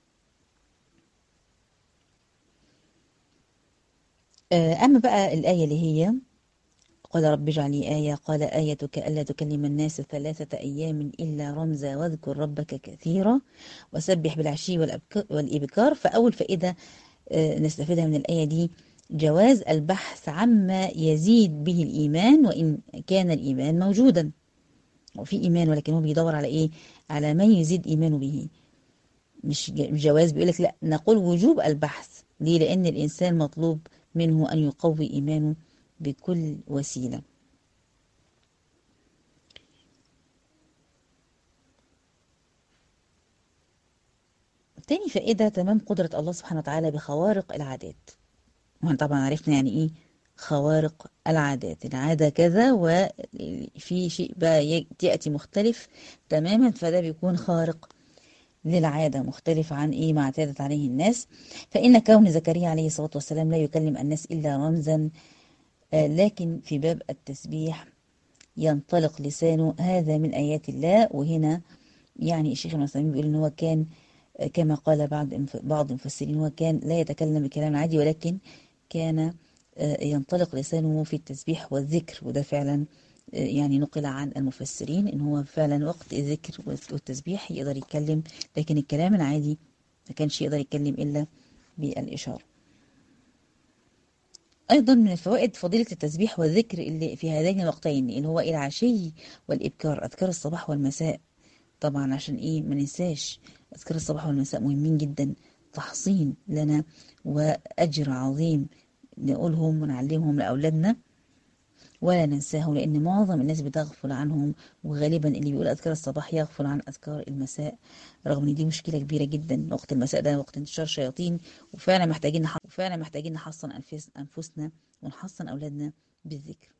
أما بقى الآية اللي هي قال رب اجعل لي آية، قال آيتك ألا تكلم الناس ثلاثة أيام إلا رمزا واذكر ربك كثيرا وسبح بالعشي والإبكار. فأول فائدة نستفيدها من الآية دي جواز البحث عما يزيد به الإيمان وإن كان الإيمان موجودا. وفي إيمان ولكن هو بيدور على إيه؟ على ما يزيد إيمانه به. مش جواز بيقولك لا، نقول وجوب البحث. ليه؟ لأن الإنسان مطلوب منه أن يقوي إيمانه بكل وسيلة. تاني فائدة تمام قدرة الله سبحانه وتعالى بخوارق العادات. واحنا طبعا عرفنا يعني ايه خوارق العادات، العادة كذا وفي شيء بقى يأتي مختلف تماما، فده بيكون خارق للعادة، مختلف عن ايه ما اعتادت عليه الناس. فإن كون زكريا عليه الصلاة والسلام لا يكلم الناس إلا رمزا، آه لكن في باب التسبيح ينطلق لسانه، هذا من آيات الله. وهنا يعني الشيخ ابن عثيمين بيقول ان هو كان كما قال بعض بعض المفسرين هو كان لا يتكلم بكلام عادي، ولكن كان ينطلق لسانه في التسبيح والذكر. وده فعلا يعني نقل عن المفسرين ان هو فعلا وقت الذكر والتسبيح يقدر يتكلم، لكن الكلام العادي ما كانش يقدر يتكلم الا بالإشارة. أيضا من الفوائد فضيلة التسبيح والذكر اللي في هذين الوقتين اللي هو العشي والإبكار، أذكار الصباح والمساء. طبعا عشان إيه ما ننساش أذكار الصباح والمساء مهمين جدا، تحصين لنا وأجر عظيم نقولهم ونعلمهم لأولادنا ولا ننساهم، لأن معظم الناس بتغفل عنهم، وغالبا اللي بيقول أذكار الصباح يغفل عن أذكار المساء، رغم إن دي مشكلة كبيرة جدا. وقت المساء ده وقت انتشار شياطين، وفعلا محتاجين نح... وفعلا محتاجين نحصن أنفس... أنفسنا ونحصن أولادنا بالذكر.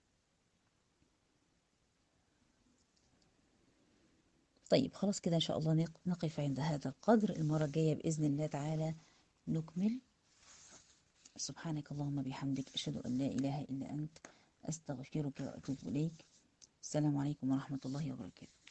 طيب خلاص كده إن شاء الله نقف عند هذا القدر. المرة الجاية بإذن الله تعالى نكمل. سبحانك اللهم بحمدك، أشهد أن لا إله إلا أنت، أستغفرك وأتوب إليك. السلام عليكم ورحمة الله وبركاته.